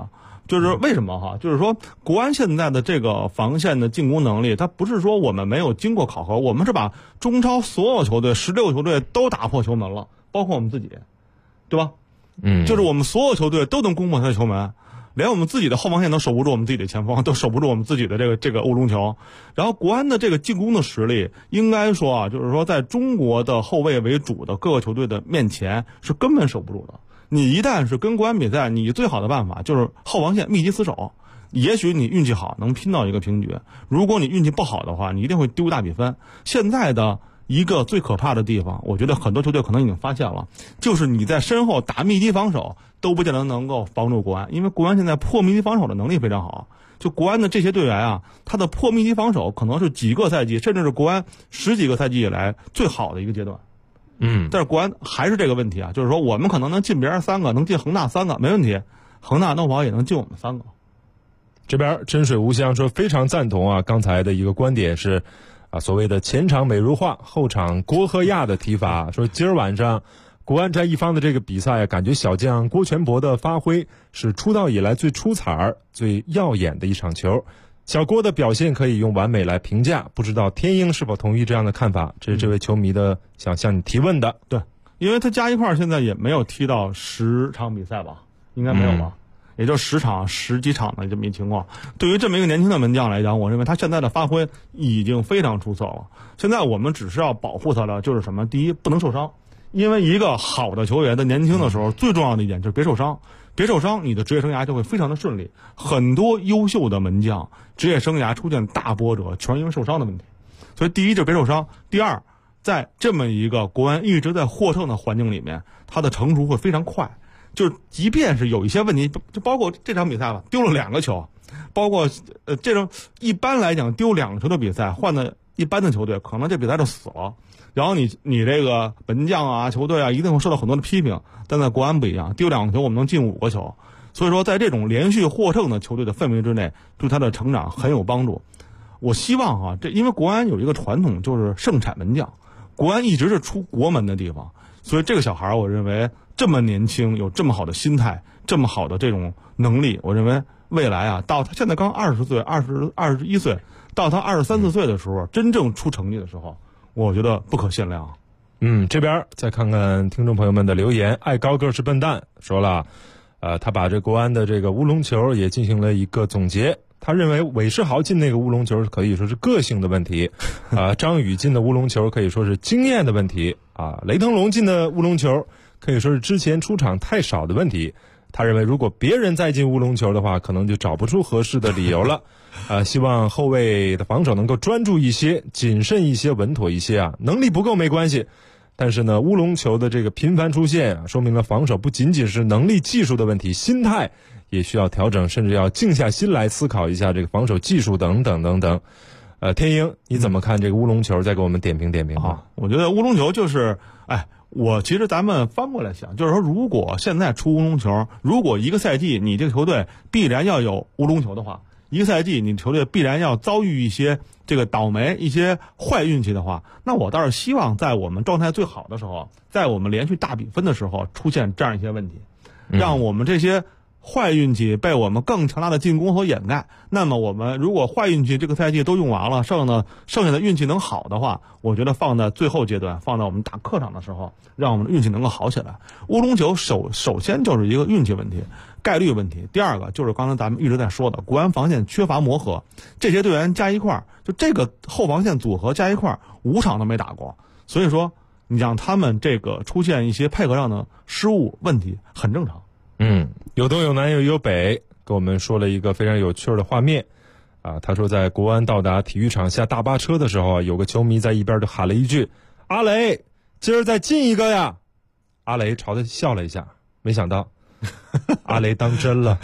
就是为什么哈？就是说国安现在的这个防线的进攻能力，它不是说我们没有经过考核，我们是把中超所有球队16个球队都打破球门了，包括我们自己，对吧？就是我们所有球队都能攻破他的球门。连我们自己的后防线都守不住，我们自己的前锋都守不住我们自己的这个乌龙球。然后国安的这个进攻的实力，应该说啊，就是说在中国的后卫为主的各个球队的面前是根本守不住的。你一旦是跟国安比赛，你最好的办法就是后防线密集死守。也许你运气好能拼到一个平局，如果你运气不好的话，你一定会丢大比分。现在的一个最可怕的地方，我觉得很多球队可能已经发现了，就是你在身后打密集防守都不见得能够防住国安，因为国安现在破密集防守的能力非常好。就国安的这些队员啊，他的破密集防守可能是几个赛季，甚至是国安10几个赛季以来最好的一个阶段。但是国安还是这个问题啊，就是说我们可能能进别人3个，能进恒大3个没问题，恒大弄不好也能进我们3个。 这边真水无香说非常赞同啊，刚才的一个观点是所谓的前场美如画，后场郭和亚的提法，说今儿晚上国安战一方的这个比赛，感觉小将郭全博的发挥是出道以来最出彩、最耀眼的一场球。小郭的表现可以用完美来评价，不知道天鹰是否同意这样的看法？这是这位球迷的想向你提问的。 对，因为他加一块现在也没有踢到10场比赛吧，应该没有吧？也就10场10几场的这么一情况。对于这么一个年轻的门将来讲，我认为他现在的发挥已经非常出色了。现在我们只是要保护他的就是什么？第一，不能受伤，因为一个好的球员在年轻的时候最重要的一点就是别受伤，别受伤，你的职业生涯就会非常的顺利。很多优秀的门将职业生涯出现大波折，全因为受伤的问题。所以第一就是别受伤，第二，在这么一个国安一直在获胜的环境里面，他的成熟会非常快。就是即便是有一些问题，就包括这场比赛吧，丢了2个球，包括这种一般来讲丢2个球的比赛，换的一般的球队可能这比赛就死了。然后你这个门将啊、球队啊，一定会受到很多的批评。但在国安不一样，丢2个球我们能进5个球，所以说在这种连续获胜的球队的氛围之内，对他的成长很有帮助。我希望啊，因为国安有一个传统就是盛产门将，国安一直是出国门的地方，所以这个小孩我认为这么年轻，有这么好的心态，这么好的这种能力，我认为未来啊，到他现在刚20岁、21岁，到他23、24岁的时候，真正出成绩的时候，我觉得不可限量。 这边再看看听众朋友们的留言。爱高个是笨蛋说了，他把这国安的这个乌龙球也进行了一个总结。他认为韦世豪进那个乌龙球可以说是个性的问题，张宇进的乌龙球可以说是经验的问题，雷腾龙进的乌龙球可以说是之前出场太少的问题。他认为如果别人再进乌龙球的话，可能就找不出合适的理由了。希望后卫的防守能够专注一些、谨慎一些、稳妥一些啊。能力不够没关系，但是呢，乌龙球的这个频繁出现说明了防守不仅仅是能力技术的问题，心态也需要调整，甚至要静下心来思考一下这个防守技术等等等等。天鹰，你怎么看这个乌龙球？再给我们点评点评啊。 我觉得乌龙球就是，其实咱们翻过来想，就是说，如果现在出乌龙球，如果一个赛季你这个球队必然要有乌龙球的话，一个赛季你球队必然要遭遇一些这个倒霉、一些坏运气的话，那我倒是希望在我们状态最好的时候，在我们连续大比分的时候出现这样一些问题，让我们这些坏运气被我们更强大的进攻所掩盖。那么我们如果坏运气这个赛季都用完了，剩下的运气能好的话，我觉得放在最后阶段，放在我们打客场的时候，让我们的运气能够好起来。乌龙球首先就是一个运气问题、概率问题。第二个就是刚才咱们一直在说的，国安防线缺乏磨合，这些队员加一块，就这个后防线组合加一块5场都没打过，所以说你让他们这个出现一些配合上的失误问题很正常。 有东有南有北，跟我们说了一个非常有趣的画面他说在国安到达体育场下大巴车的时候，有个球迷在一边就喊了一句：“阿雷，今儿再进一个呀！”阿雷朝他笑了一下，没想到阿雷当真了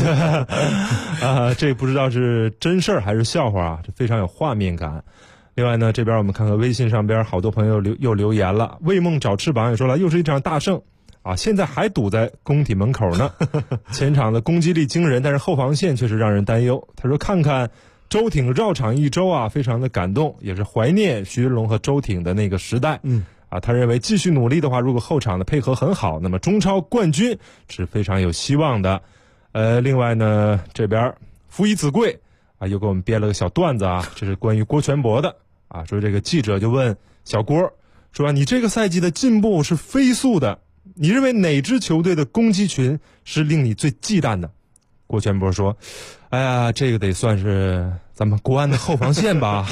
这不知道是真事儿还是笑话这非常有画面感。另外呢，这边我们看看微信上边好多朋友又留言了。魏梦找翅膀也说了，又是一场大胜现在还堵在工体门口呢前场的攻击力惊人，但是后防线确实让人担忧。他说看看周挺绕场一周非常的感动，也是怀念徐云龙和周挺的那个时代。他认为继续努力的话，如果后场的配合很好，那么中超冠军是非常有希望的。 另外呢，这边夫以子贵啊，又给我们编了个小段子啊，这是关于郭全博的啊，说这个记者就问小郭说，你这个赛季的进步是飞速的，你认为哪支球队的攻击群是令你最忌惮的？郭全博说，哎呀，这个得算是咱们国安的后防线吧。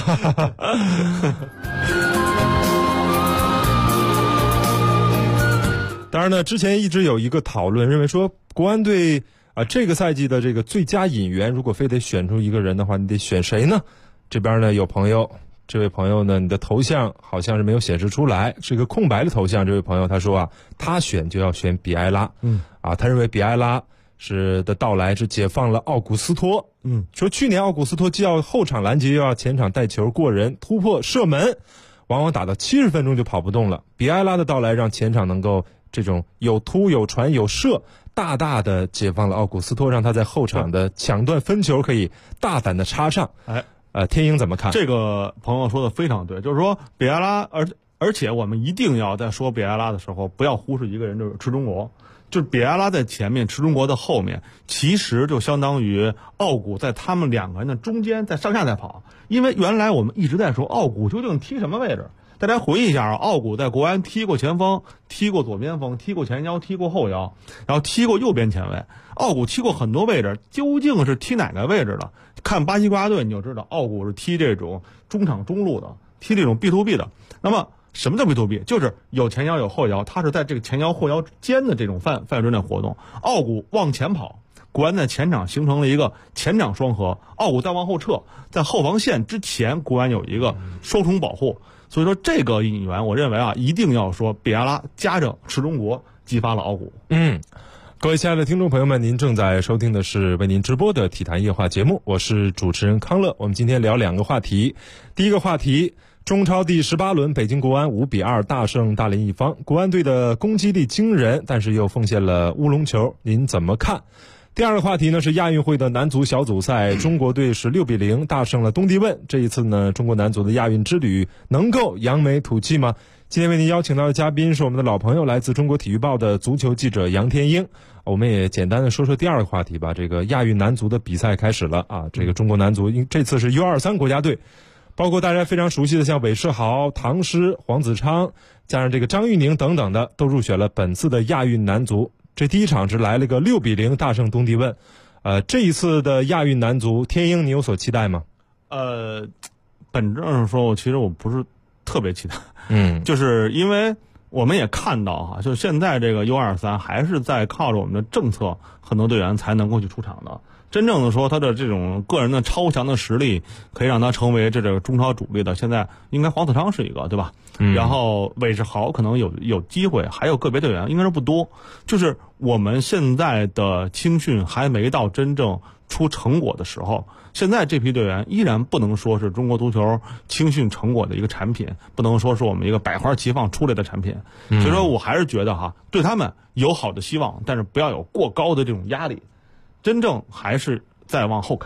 当然呢，之前一直有一个讨论，认为说国安队这个赛季的这个最佳引援，如果非得选出一个人的话，你得选谁呢？这边呢有朋友，这位朋友呢，你的头像好像是没有显示出来，是一个空白的头像。这位朋友他说他选就要选比埃拉，他认为比埃拉的到来是解放了奥古斯托，说去年奥古斯托既要后场拦截，又要前场带球过人突破射门，往往打到70分钟就跑不动了。比埃拉的到来让前场能够这种有突有传有射，大大的解放了奥古斯托，让他在后场的抢断分球可以大胆的插上。天鹰怎么看？ 这个朋友说的非常对，就是说比埃拉，而且我们一定要在说比埃拉的时候，不要忽视一个人，就是池中国。就是比埃拉在前面，池中国的后面，其实就相当于奥古在他们两个人的中间，在上下在跑。因为原来我们一直在说奥古究竟踢什么位置，大家回忆一下奥古在国安踢过前锋，踢过左边锋，踢过前腰，踢过后腰，然后踢过右边前卫。奥古踢过很多位置，究竟是踢哪个位置的？看巴西国家队你就知道，奥古是踢这种中场中路的，踢这种 B2B 的。那么什么叫 B2B？ 就是有前腰有后腰，他是在这个前腰后腰间的这种范围之内活动。奥古往前跑，国安在前场形成了一个前场双核，奥古再往后撤，在后防线之前国安有一个双重保护。所以说这个引援我认为一定要说比埃拉加上池中国激发了奥古。 各位亲爱的听众朋友们，您正在收听的是为您直播的体坛夜话节目，我是主持人康乐。我们今天聊2个话题。第一个话题，中超第18轮，北京国安5-2大胜大连一方，国安队的攻击力惊人，但是又奉献了乌龙球，您怎么看？第二个话题呢是亚运会的男足小组赛，中国队是6-0大胜了东帝汶。这一次呢，中国男足的亚运之旅能够扬眉吐气吗？今天为您邀请到的嘉宾是我们的老朋友，来自中国体育报的足球记者杨天鹰。我们也简单的说说第二个话题吧。这个亚运男足的比赛开始了这个中国男足这次是 U23 国家队，包括大家非常熟悉的像韦世豪、唐诗、黄子昌，加上这个张玉宁等等的，都入选了本次的亚运男足。这第一场是来了个6-0大胜东帝汶。这一次的亚运男足，天鹰你有所期待吗？ 本质上说，其实我不是特别期待。就是因为我们也看到就现在这个 U23 还是在靠着我们的政策，很多队员才能够去出场的。真正的说他的这种个人的超强的实力可以让他成为这个中超主力的，现在应该黄子昌是一个，对吧？然后韦世豪可能有机会，还有个别队员应该是不多。就是我们现在的青训还没到真正出成果的时候，现在这批队员依然不能说是中国足球青训成果的一个产品，不能说是我们一个百花齐放出来的产品。所以说我还是觉得对他们有好的希望，但是不要有过高的这种压力，真正还是再往后看。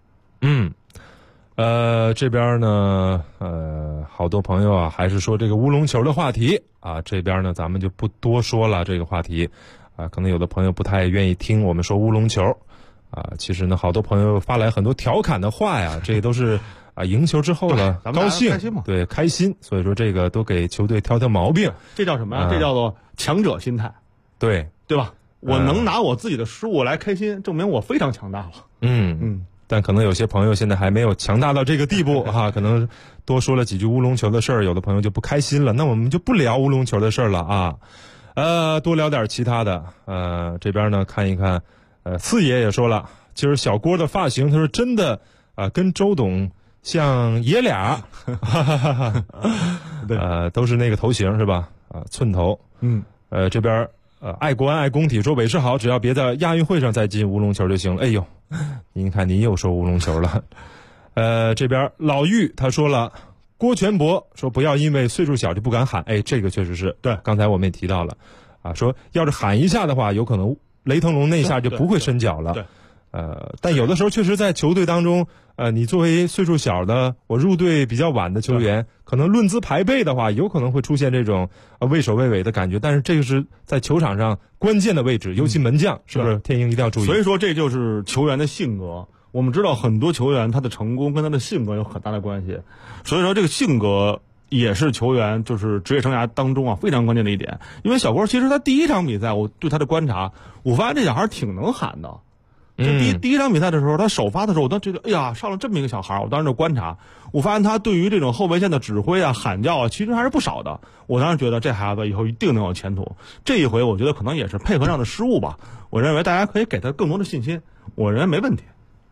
这边呢好多朋友还是说这个乌龙球的话题这边呢咱们就不多说了这个话题可能有的朋友不太愿意听我们说乌龙球其实呢好多朋友发来很多调侃的话呀，这都是赢球之后呢高兴， 开心嘛， 对，开心，所以说这个都给球队挑毛病。 这叫什么这叫做强者心态， 对吧？我能拿我自己的失误来开心，证明我非常强大了。 但可能有些朋友现在还没有强大到这个地步可能多说了几句乌龙球的事儿，有的朋友就不开心了。那我们就不聊乌龙球的事儿了多聊点其他的。这边呢看一看，四爷也说了，今儿小郭的发型，他说真的跟周董像爷俩， 对， 都是那个头型是吧？寸头。这边爱国安爱工体说韦世豪只要别在亚运会上再进乌龙球就行了。哎呦，您看您又说乌龙球了。这边老玉他说了，郭全博说不要因为岁数小就不敢喊。这个确实是对，刚才我们也提到了说要是喊一下的话，有可能雷腾龙那一下就不会伸脚了。 但有的时候确实在球队当中，你作为岁数小的，我入队比较晚的球员，可能论资排辈的话，有可能会出现这种畏首畏尾的感觉。但是这个是在球场上关键的位置，尤其门将，是不是？天鹰一定要注意。 所以说，这就是球员的性格。我们知道很多球员他的成功跟他的性格有很大的关系，所以说这个性格也是球员就是职业生涯当中非常关键的一点。因为小郭其实他第一场比赛，我对他的观察，我发现这小孩挺能喊的。就第一场比赛的时候，他首发的时候，我都觉得，哎呀，上了这么一个小孩，我当时就观察，我发现他对于这种后卫线的指挥啊、喊叫啊，其实还是不少的。我当时觉得这孩子以后一定能有前途。这一回，我觉得可能也是配合上的失误吧。我认为大家可以给他更多的信心，我认为没问题。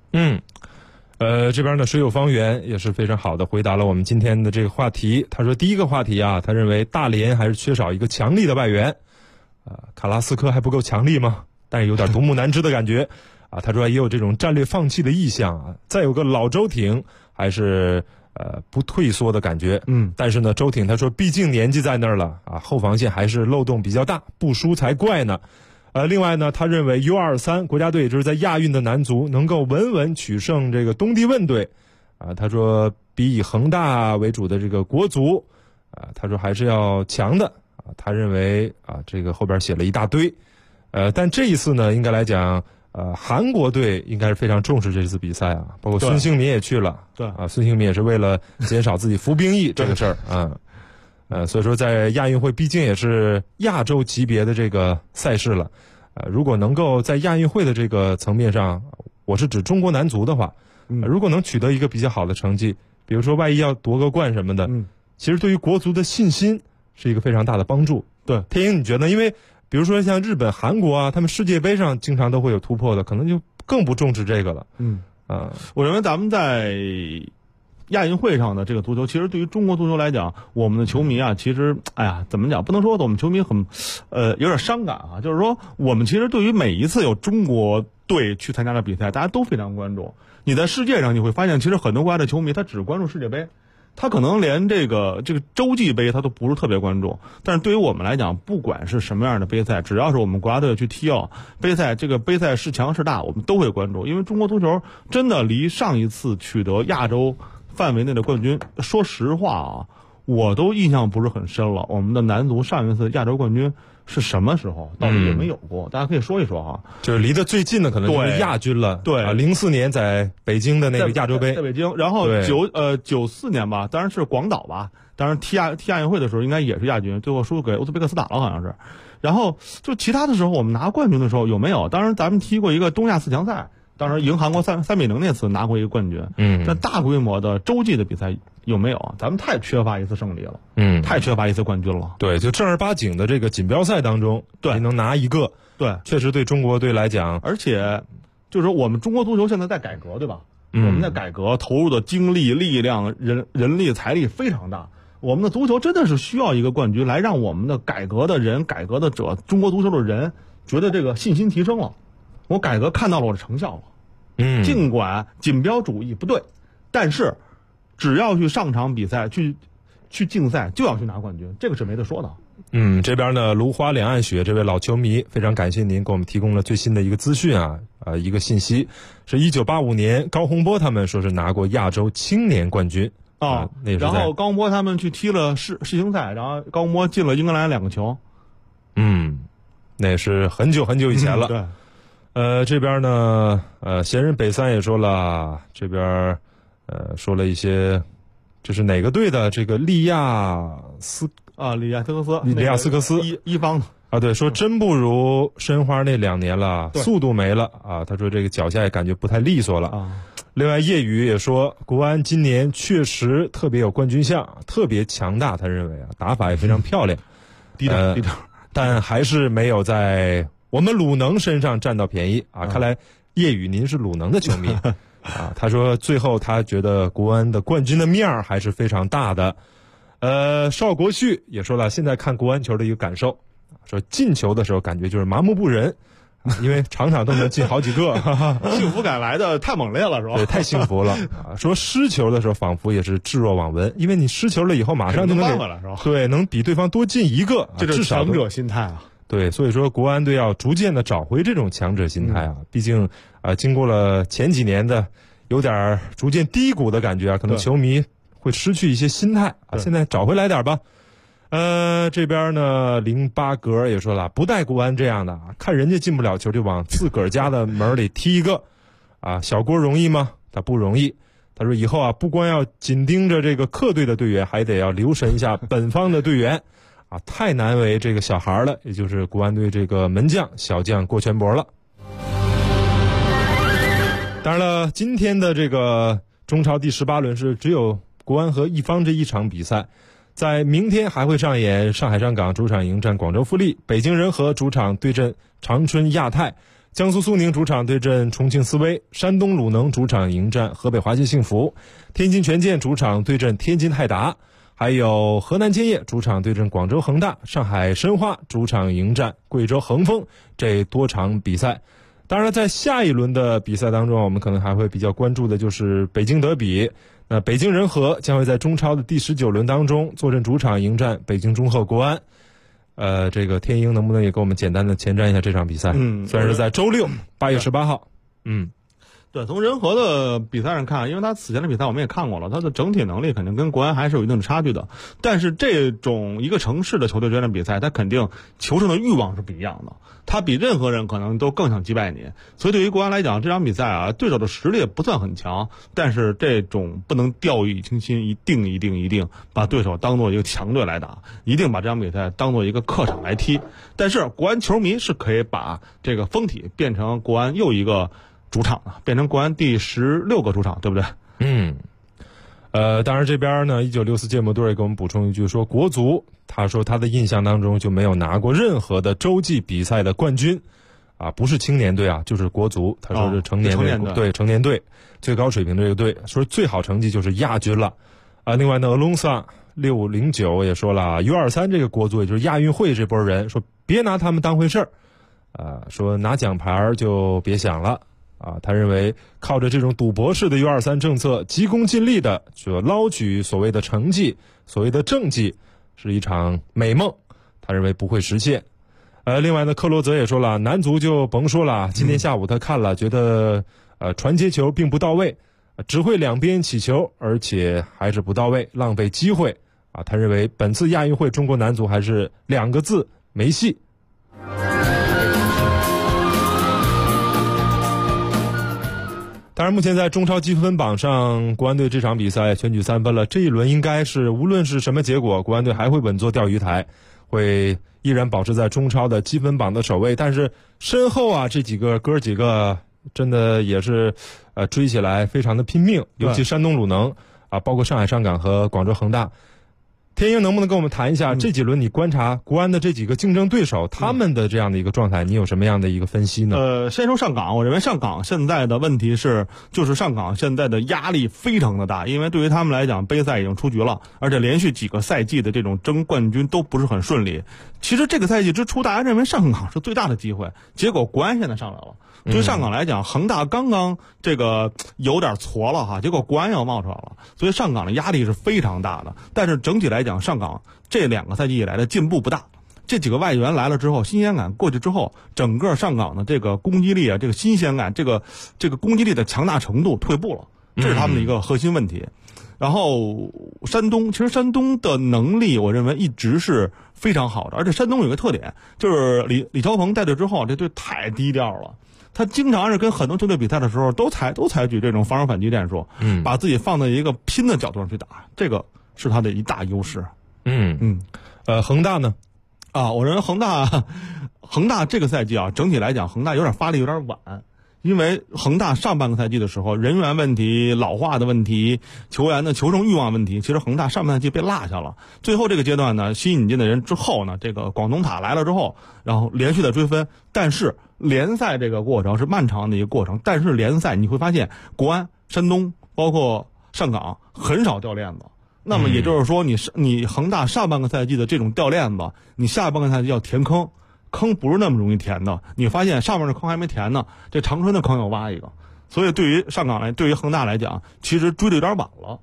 这边呢，水有方圆也是非常好的回答了我们今天的这个话题。他说，第一个话题啊，他认为大连还是缺少一个强力的外援，卡拉斯科还不够强力吗？但是有点独木难支的感觉。他说也有这种战略放弃的意向啊。再有个老周挺还是不退缩的感觉。但是呢，周挺他说毕竟年纪在那儿了啊，后防线还是漏洞比较大，不输才怪呢。另外呢，他认为 U23 国家队就是在亚运的男足能够稳稳取胜这个东帝汶队他说比以恒大为主的这个国足他说还是要强的他认为这个后边写了一大堆但这一次呢，应该来讲韩国队应该是非常重视这次比赛包括孙兴民也去了。 对孙兴民也是为了减少自己服兵役这个事儿所以说在亚运会毕竟也是亚洲级别的这个赛事了如果能够在亚运会的这个层面上，我是指中国男足的话如果能取得一个比较好的成绩，比如说万一要夺个冠什么的其实对于国足的信心是一个非常大的帮助。 对， 天鹰你觉得？因为比如说像日本、韩国他们世界杯上经常都会有突破的，可能就更不重视这个了。 我认为咱们在亚运会上的这个足球，其实对于中国足球来讲，我们的球迷其实怎么讲，不能说我们球迷很有点伤感就是说我们其实对于每一次有中国队去参加的比赛，大家都非常关注。你在世界上你会发现，其实很多国家的球迷他只关注世界杯，他可能连这个洲际杯他都不是特别关注。但是对于我们来讲，不管是什么样的杯赛，只要是我们国家队去踢杯赛，这个杯赛是强是大，我们都会关注。因为中国足球真的离上一次取得亚洲范围内的冠军，说实话我都印象不是很深了。我们的男足上一次亚洲冠军是什么时候？到底有没有过？大家可以说一说就是离得最近的可能就是亚军了。 对 04年在北京的那个亚洲杯， 在北京。然后94年吧，当然是广岛吧，当然踢亚运会的时候应该也是亚军，最后输给乌兹别克斯坦了好像是。然后就其他的时候我们拿冠军的时候有没有？当然咱们踢过一个东亚4强赛。当时赢韩国3-0那次拿过一个冠军，但大规模的洲际的比赛有没有？咱们太缺乏一次胜利了，太缺乏一次冠军了。 对，就正儿八经的这个锦标赛当中，对，能拿一个， 对， 确实对中国队来讲， 而且就是说我们中国足球现在在改革，对吧？我们在改革，投入的精力、力量、人力、财力非常大。我们的足球真的是需要一个冠军来让我们的改革的人、改革的者、中国足球的人觉得这个信心提升了。我改革看到了我的成效了。尽管锦标主义不对，但是只要去上场比赛去竞赛就要去拿冠军，这个是没得说的。 这边呢，芦花两岸雪这位老球迷非常感谢您给我们提供了最新的一个资讯一个信息是1985年高洪波他们说是拿过亚洲青年冠军然后高洪波他们去踢了世青赛，然后高洪波进了英格兰2个球。 那也是很久很久以前了。 对。 这边呢，闲人北三也说了，这边说了一些，这是哪个队的这个利亚斯克斯一方对，说真不如申花那2年了，速度没了他说这个脚下也感觉不太利索了另外叶宇也说，国安今年确实特别有冠军相，特别强大，他认为打法也非常漂亮， 低调但还是没有在我们鲁能身上占到便宜看来叶宇您是鲁能的球迷他说最后他觉得国安的冠军的面儿还是非常大的。邵国旭也说了现在看国安球的一个感受，说进球的时候感觉就是麻木不仁因为场场都能进好几个幸福感来的太猛烈了是吧？ 对，太幸福了说失球的时候仿佛也是置若罔闻，因为你失球了以后马上就能办了是吧？ 对，能比对方多进一个这是强者心态对，所以说国安队要逐渐的找回这种强者心态毕竟经过了前几年的有点逐渐低谷的感觉啊，可能球迷会失去一些心态啊，现在找回来点吧。这边呢08格也说了，不带国安这样的啊，看人家进不了球就往自个儿家的门里踢一个啊，小郭容易吗？他不容易。他说以后啊，不光要紧盯着这个客队的队员，还得要留神一下本方的队员啊，太难为这个小孩了，也就是国安队这个门将小将郭全博了。当然了，今天的这个中超第18轮是只有国安和易方这一场比赛，在明天还会上演上海上港主场迎战广州富力，北京人和主场对阵长春亚泰，江苏苏宁主场对阵重庆斯威，山东鲁能主场迎战河北华夏幸福，天津权健主场对阵天津泰达，还有河南建业主场对阵广州恒大，上海申花主场迎战贵州恒丰，这多场比赛。当然在下一轮的比赛当中，我们可能还会比较关注的就是北京德比，那北京人和将会在中超的第19轮当中坐镇主场迎战北京中赫国安。这个天鹰能不能也给我们简单的前瞻一下这场比赛？虽然是在周六8月18号。 对，从人和的比赛上看，因为他此前的比赛我们也看过了，他的整体能力肯定跟国安还是有一定的差距的。但是这种一个城市的球队之间的比赛，他肯定求胜的欲望是不一样的，他比任何人可能都更想击败你。所以对于国安来讲，这场比赛啊，对手的实力也不算很强，但是这种不能掉以轻心，一定把对手当做一个强队来打，一定把这场比赛当做一个客场来踢。但是国安球迷是可以把这个风体变成国安又一个主场了，变成国安第16个主场，对不对？ 当然这边呢，1964芥末队也给我们补充一句，说国足，他说他的印象当中就没有拿过任何的洲际比赛的冠军，啊，不是青年队啊，就是国足，他说是成年队，对，成年队最高水平的这个队，说最好成绩就是亚军了。另外呢，俄隆萨6509也说了 U23 这个国足，也就是亚运会这波人，说别拿他们当回事儿，说拿奖牌就别想了。他认为靠着这种赌博式的 U23 政策，急功近利的就捞取所谓的成绩，所谓的政绩，是一场美梦，他认为不会实现。另外呢，克罗泽也说了，男足就甭说了，今天下午他看了，觉得传接球并不到位，只会两边起球，而且还是不到位，浪费机会他认为本次亚运会中国男足还是2个字，没戏。当然目前在中超积分榜上，国安队这场比赛全取3分了，这一轮应该是无论是什么结果，国安队还会稳坐钓鱼台，会依然保持在中超的积分榜的首位。但是身后这哥几个真的也是追起来非常的拼命，尤其山东鲁能包括上海上港和广州恒大。天鹰能不能跟我们谈一下这几轮你观察国安的这几个竞争对手，他们的这样的一个状态，你有什么样的一个分析呢？ 先说上港，我认为上港现在的问题就是上港现在的压力非常的大，因为对于他们来讲，杯赛已经出局了，而且连续几个赛季的这种争冠军都不是很顺利。其实这个赛季之初，大家认为上港是最大的机会，结果国安现在上来了。对于上港来讲，恒大刚刚这个有点挫了结果国安要冒出来了，所以上港的压力是非常大的。但是整体来讲，上港这2个赛季以来的进步不大。这几个外援来了之后，新鲜感过去之后，整个上港的这个攻击力这个新鲜感，这个攻击力的强大程度退步了，这是他们的一个核心问题。然后山东，其实山东的能力我认为一直是非常好的，而且山东有个特点，就是李霄鹏带队之后，这队太低调了。他经常是跟很多球队比赛的时候都采取这种防守反击战术，把自己放在一个拼的角度上去打，这个是他的一大优势。 恒大呢？ 我认为恒大这个赛季整体来讲，恒大有点发力有点晚，因为恒大上半个赛季的时候，人员问题、老化的问题、球员的求胜欲望问题，其实恒大上半赛季被落下了。最后这个阶段呢，新引进的人之后呢，这个广东塔来了之后，然后连续的追分，但是联赛这个过程是漫长的一个过程，但是联赛你会发现国安、山东包括上港很少掉链子。那么也就是说，你恒大上半个赛季的这种掉链子，你下半个赛季要填坑不是那么容易填的。你发现上面的坑还没填呢，这长春的坑要挖一个。所以对于对于恒大来讲，其实追的有点晚了。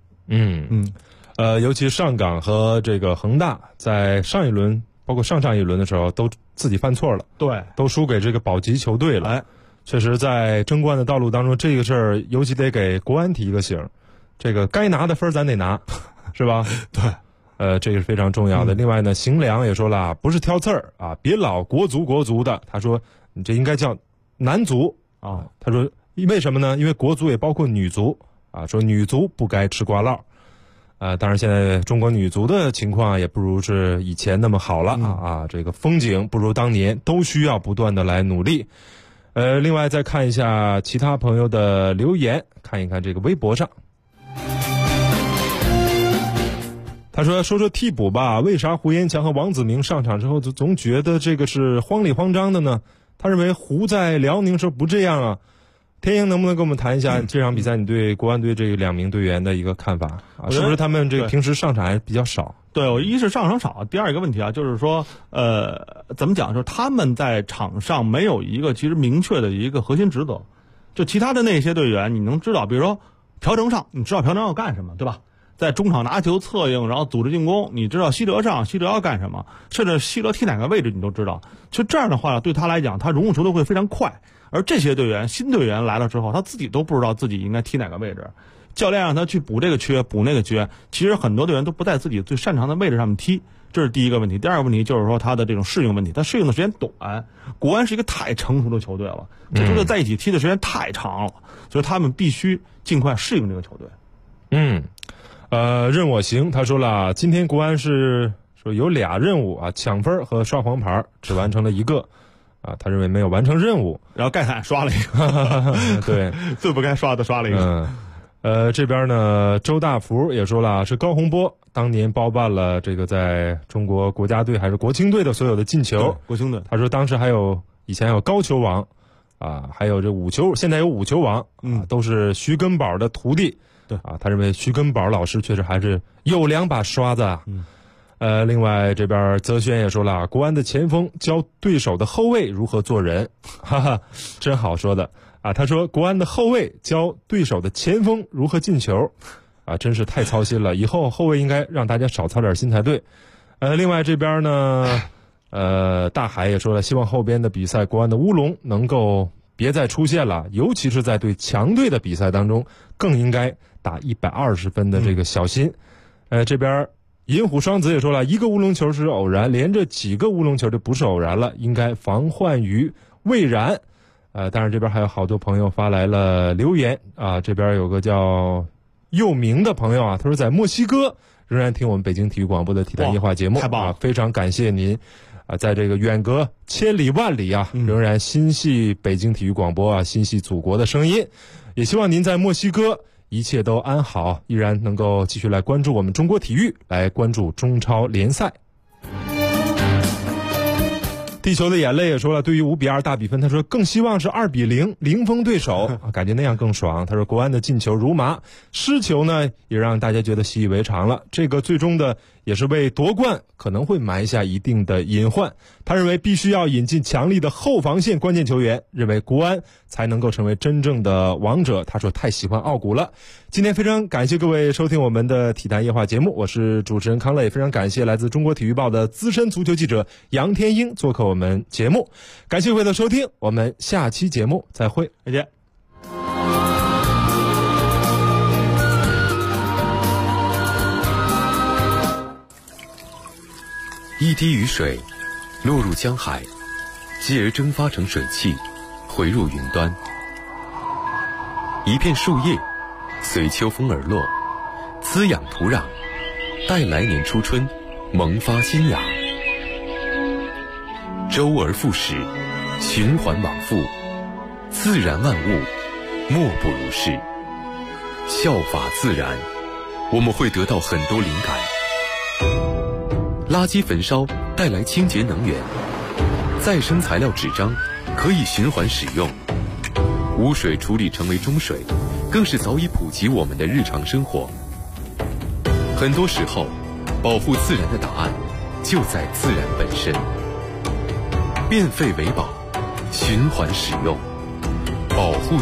尤其上港和这个恒大在上一轮包括上一轮的时候都自己犯错了， 对， 都输给这个保级球队了。 确实，在争冠的道路当中，这个事儿尤其得给国安提一个醒，这个该拿的分咱得拿，是吧？ 对， 这个是非常重要的。另外呢，邢良也说了，不是挑刺儿啊，别老国足的。他说，你这应该叫男足啊。他说，为什么呢？因为国足也包括女足啊，说女足不该吃瓜烙。当然现在中国女足的情况也不如是以前那么好了啊，这个风景不如当年，都需要不断的来努力。另外再看一下其他朋友的留言，看一看这个微博上。他说替补吧，为啥胡延强和王子铭上场之后总觉得这个是慌里慌张的呢？他认为胡在辽宁时候不这样啊。天鹰能不能跟我们谈一下这场比赛你对国安队这2名队员的一个看法啊？是不是他们这个平时上场还比较少？ 对，我一是上场少，第二一个问题啊，就是说怎么讲，就是他们在场上没有一个其实明确的一个核心职责，就其他的那些队员你能知道，比如说朴成上，你知道朴成要干什么，对吧？在中场拿球策应，然后组织进攻，你知道希哲要干什么，甚至希哲踢哪个位置你都知道。其实这样的话对他来讲，他融入球队会非常快。而这些队员，新队员来了之后，他自己都不知道自己应该踢哪个位置，教练让他去补这个缺补那个缺，其实很多队员都不在自己最擅长的位置上面踢，这是第一个问题。第二个问题就是说他的这种适应问题，他适应的时间短。国安是一个太成熟的球队了，这球队在一起踢的时间太长了，所以他们必须尽快适应这个球队。 任我行他说了，今天国安是说有2任务啊，抢分和刷黄牌，只完成了1个。他认为没有完成任务， 然后盖坦刷了一个， 对， 最不该刷的刷了一个。 这边呢，周大福也说了，是高洪波当年包办了这个在中国国家队还是国青队的所有的进球。 国青队， 他说当时以前有高球王还有这5球，现在有5球王都是徐根宝的徒弟。 对他认为徐根宝老师确实还是有2把刷子啊。另外这边泽轩也说了，国安的前锋教对手的后卫如何做人，真好说的啊。他说国安的后卫教对手的前锋如何进球，真是太操心了，以后后卫应该让大家少操点心才对。另外这边呢，大海也说了，希望后边的比赛国安的乌龙能够别再出现了，尤其是在对强队的比赛当中，更应该打120分的这个小心。这边银虎双子也说了，一个乌龙球是偶然，连着几个乌龙球就不是偶然了，应该防患于未然。当然这边还有好多朋友发来了留言啊，这边有个叫佑明的朋友啊，他说在墨西哥仍然听我们北京体育广播的体坛夜话节目， 太棒了， 非常感谢您在这个远隔千里万里仍然心系北京体育广播啊，心系祖国的声音，也希望您在墨西哥一切都安好，依然能够继续来关注我们中国体育，来关注中超联赛。地球的眼泪也说了，对于5-2大比分，他说更希望是2-0零封对手感觉那样更爽。他说国安的进球如麻，失球呢也让大家觉得习以为常了，这个最终的也是为夺冠可能会埋下一定的隐患。他认为必须要引进强力的后防线关键球员，认为国安才能够成为真正的王者。他说太喜欢奥古了。今天非常感谢各位收听我们的体坛夜话节目，我是主持人康乐，也非常感谢来自中国体育报的资深足球记者杨天鹰做客我们节目。感谢各位的收听，我们下期节目再会， 再见。 一滴雨水落入江海，继而蒸发成水汽，回入云端。一片树叶随秋风而落，滋养土壤，待来年初春萌发新芽。周而复始，循环往复，自然万物莫不如是。效法自然，我们会得到很多灵感。垃圾焚烧带来清洁能源，再生材料纸张可以循环使用，污水处理成为中水，更是早已普及我们的日常生活。很多时候，保护自然的答案就在自然本身。变废为宝，循环使用，保护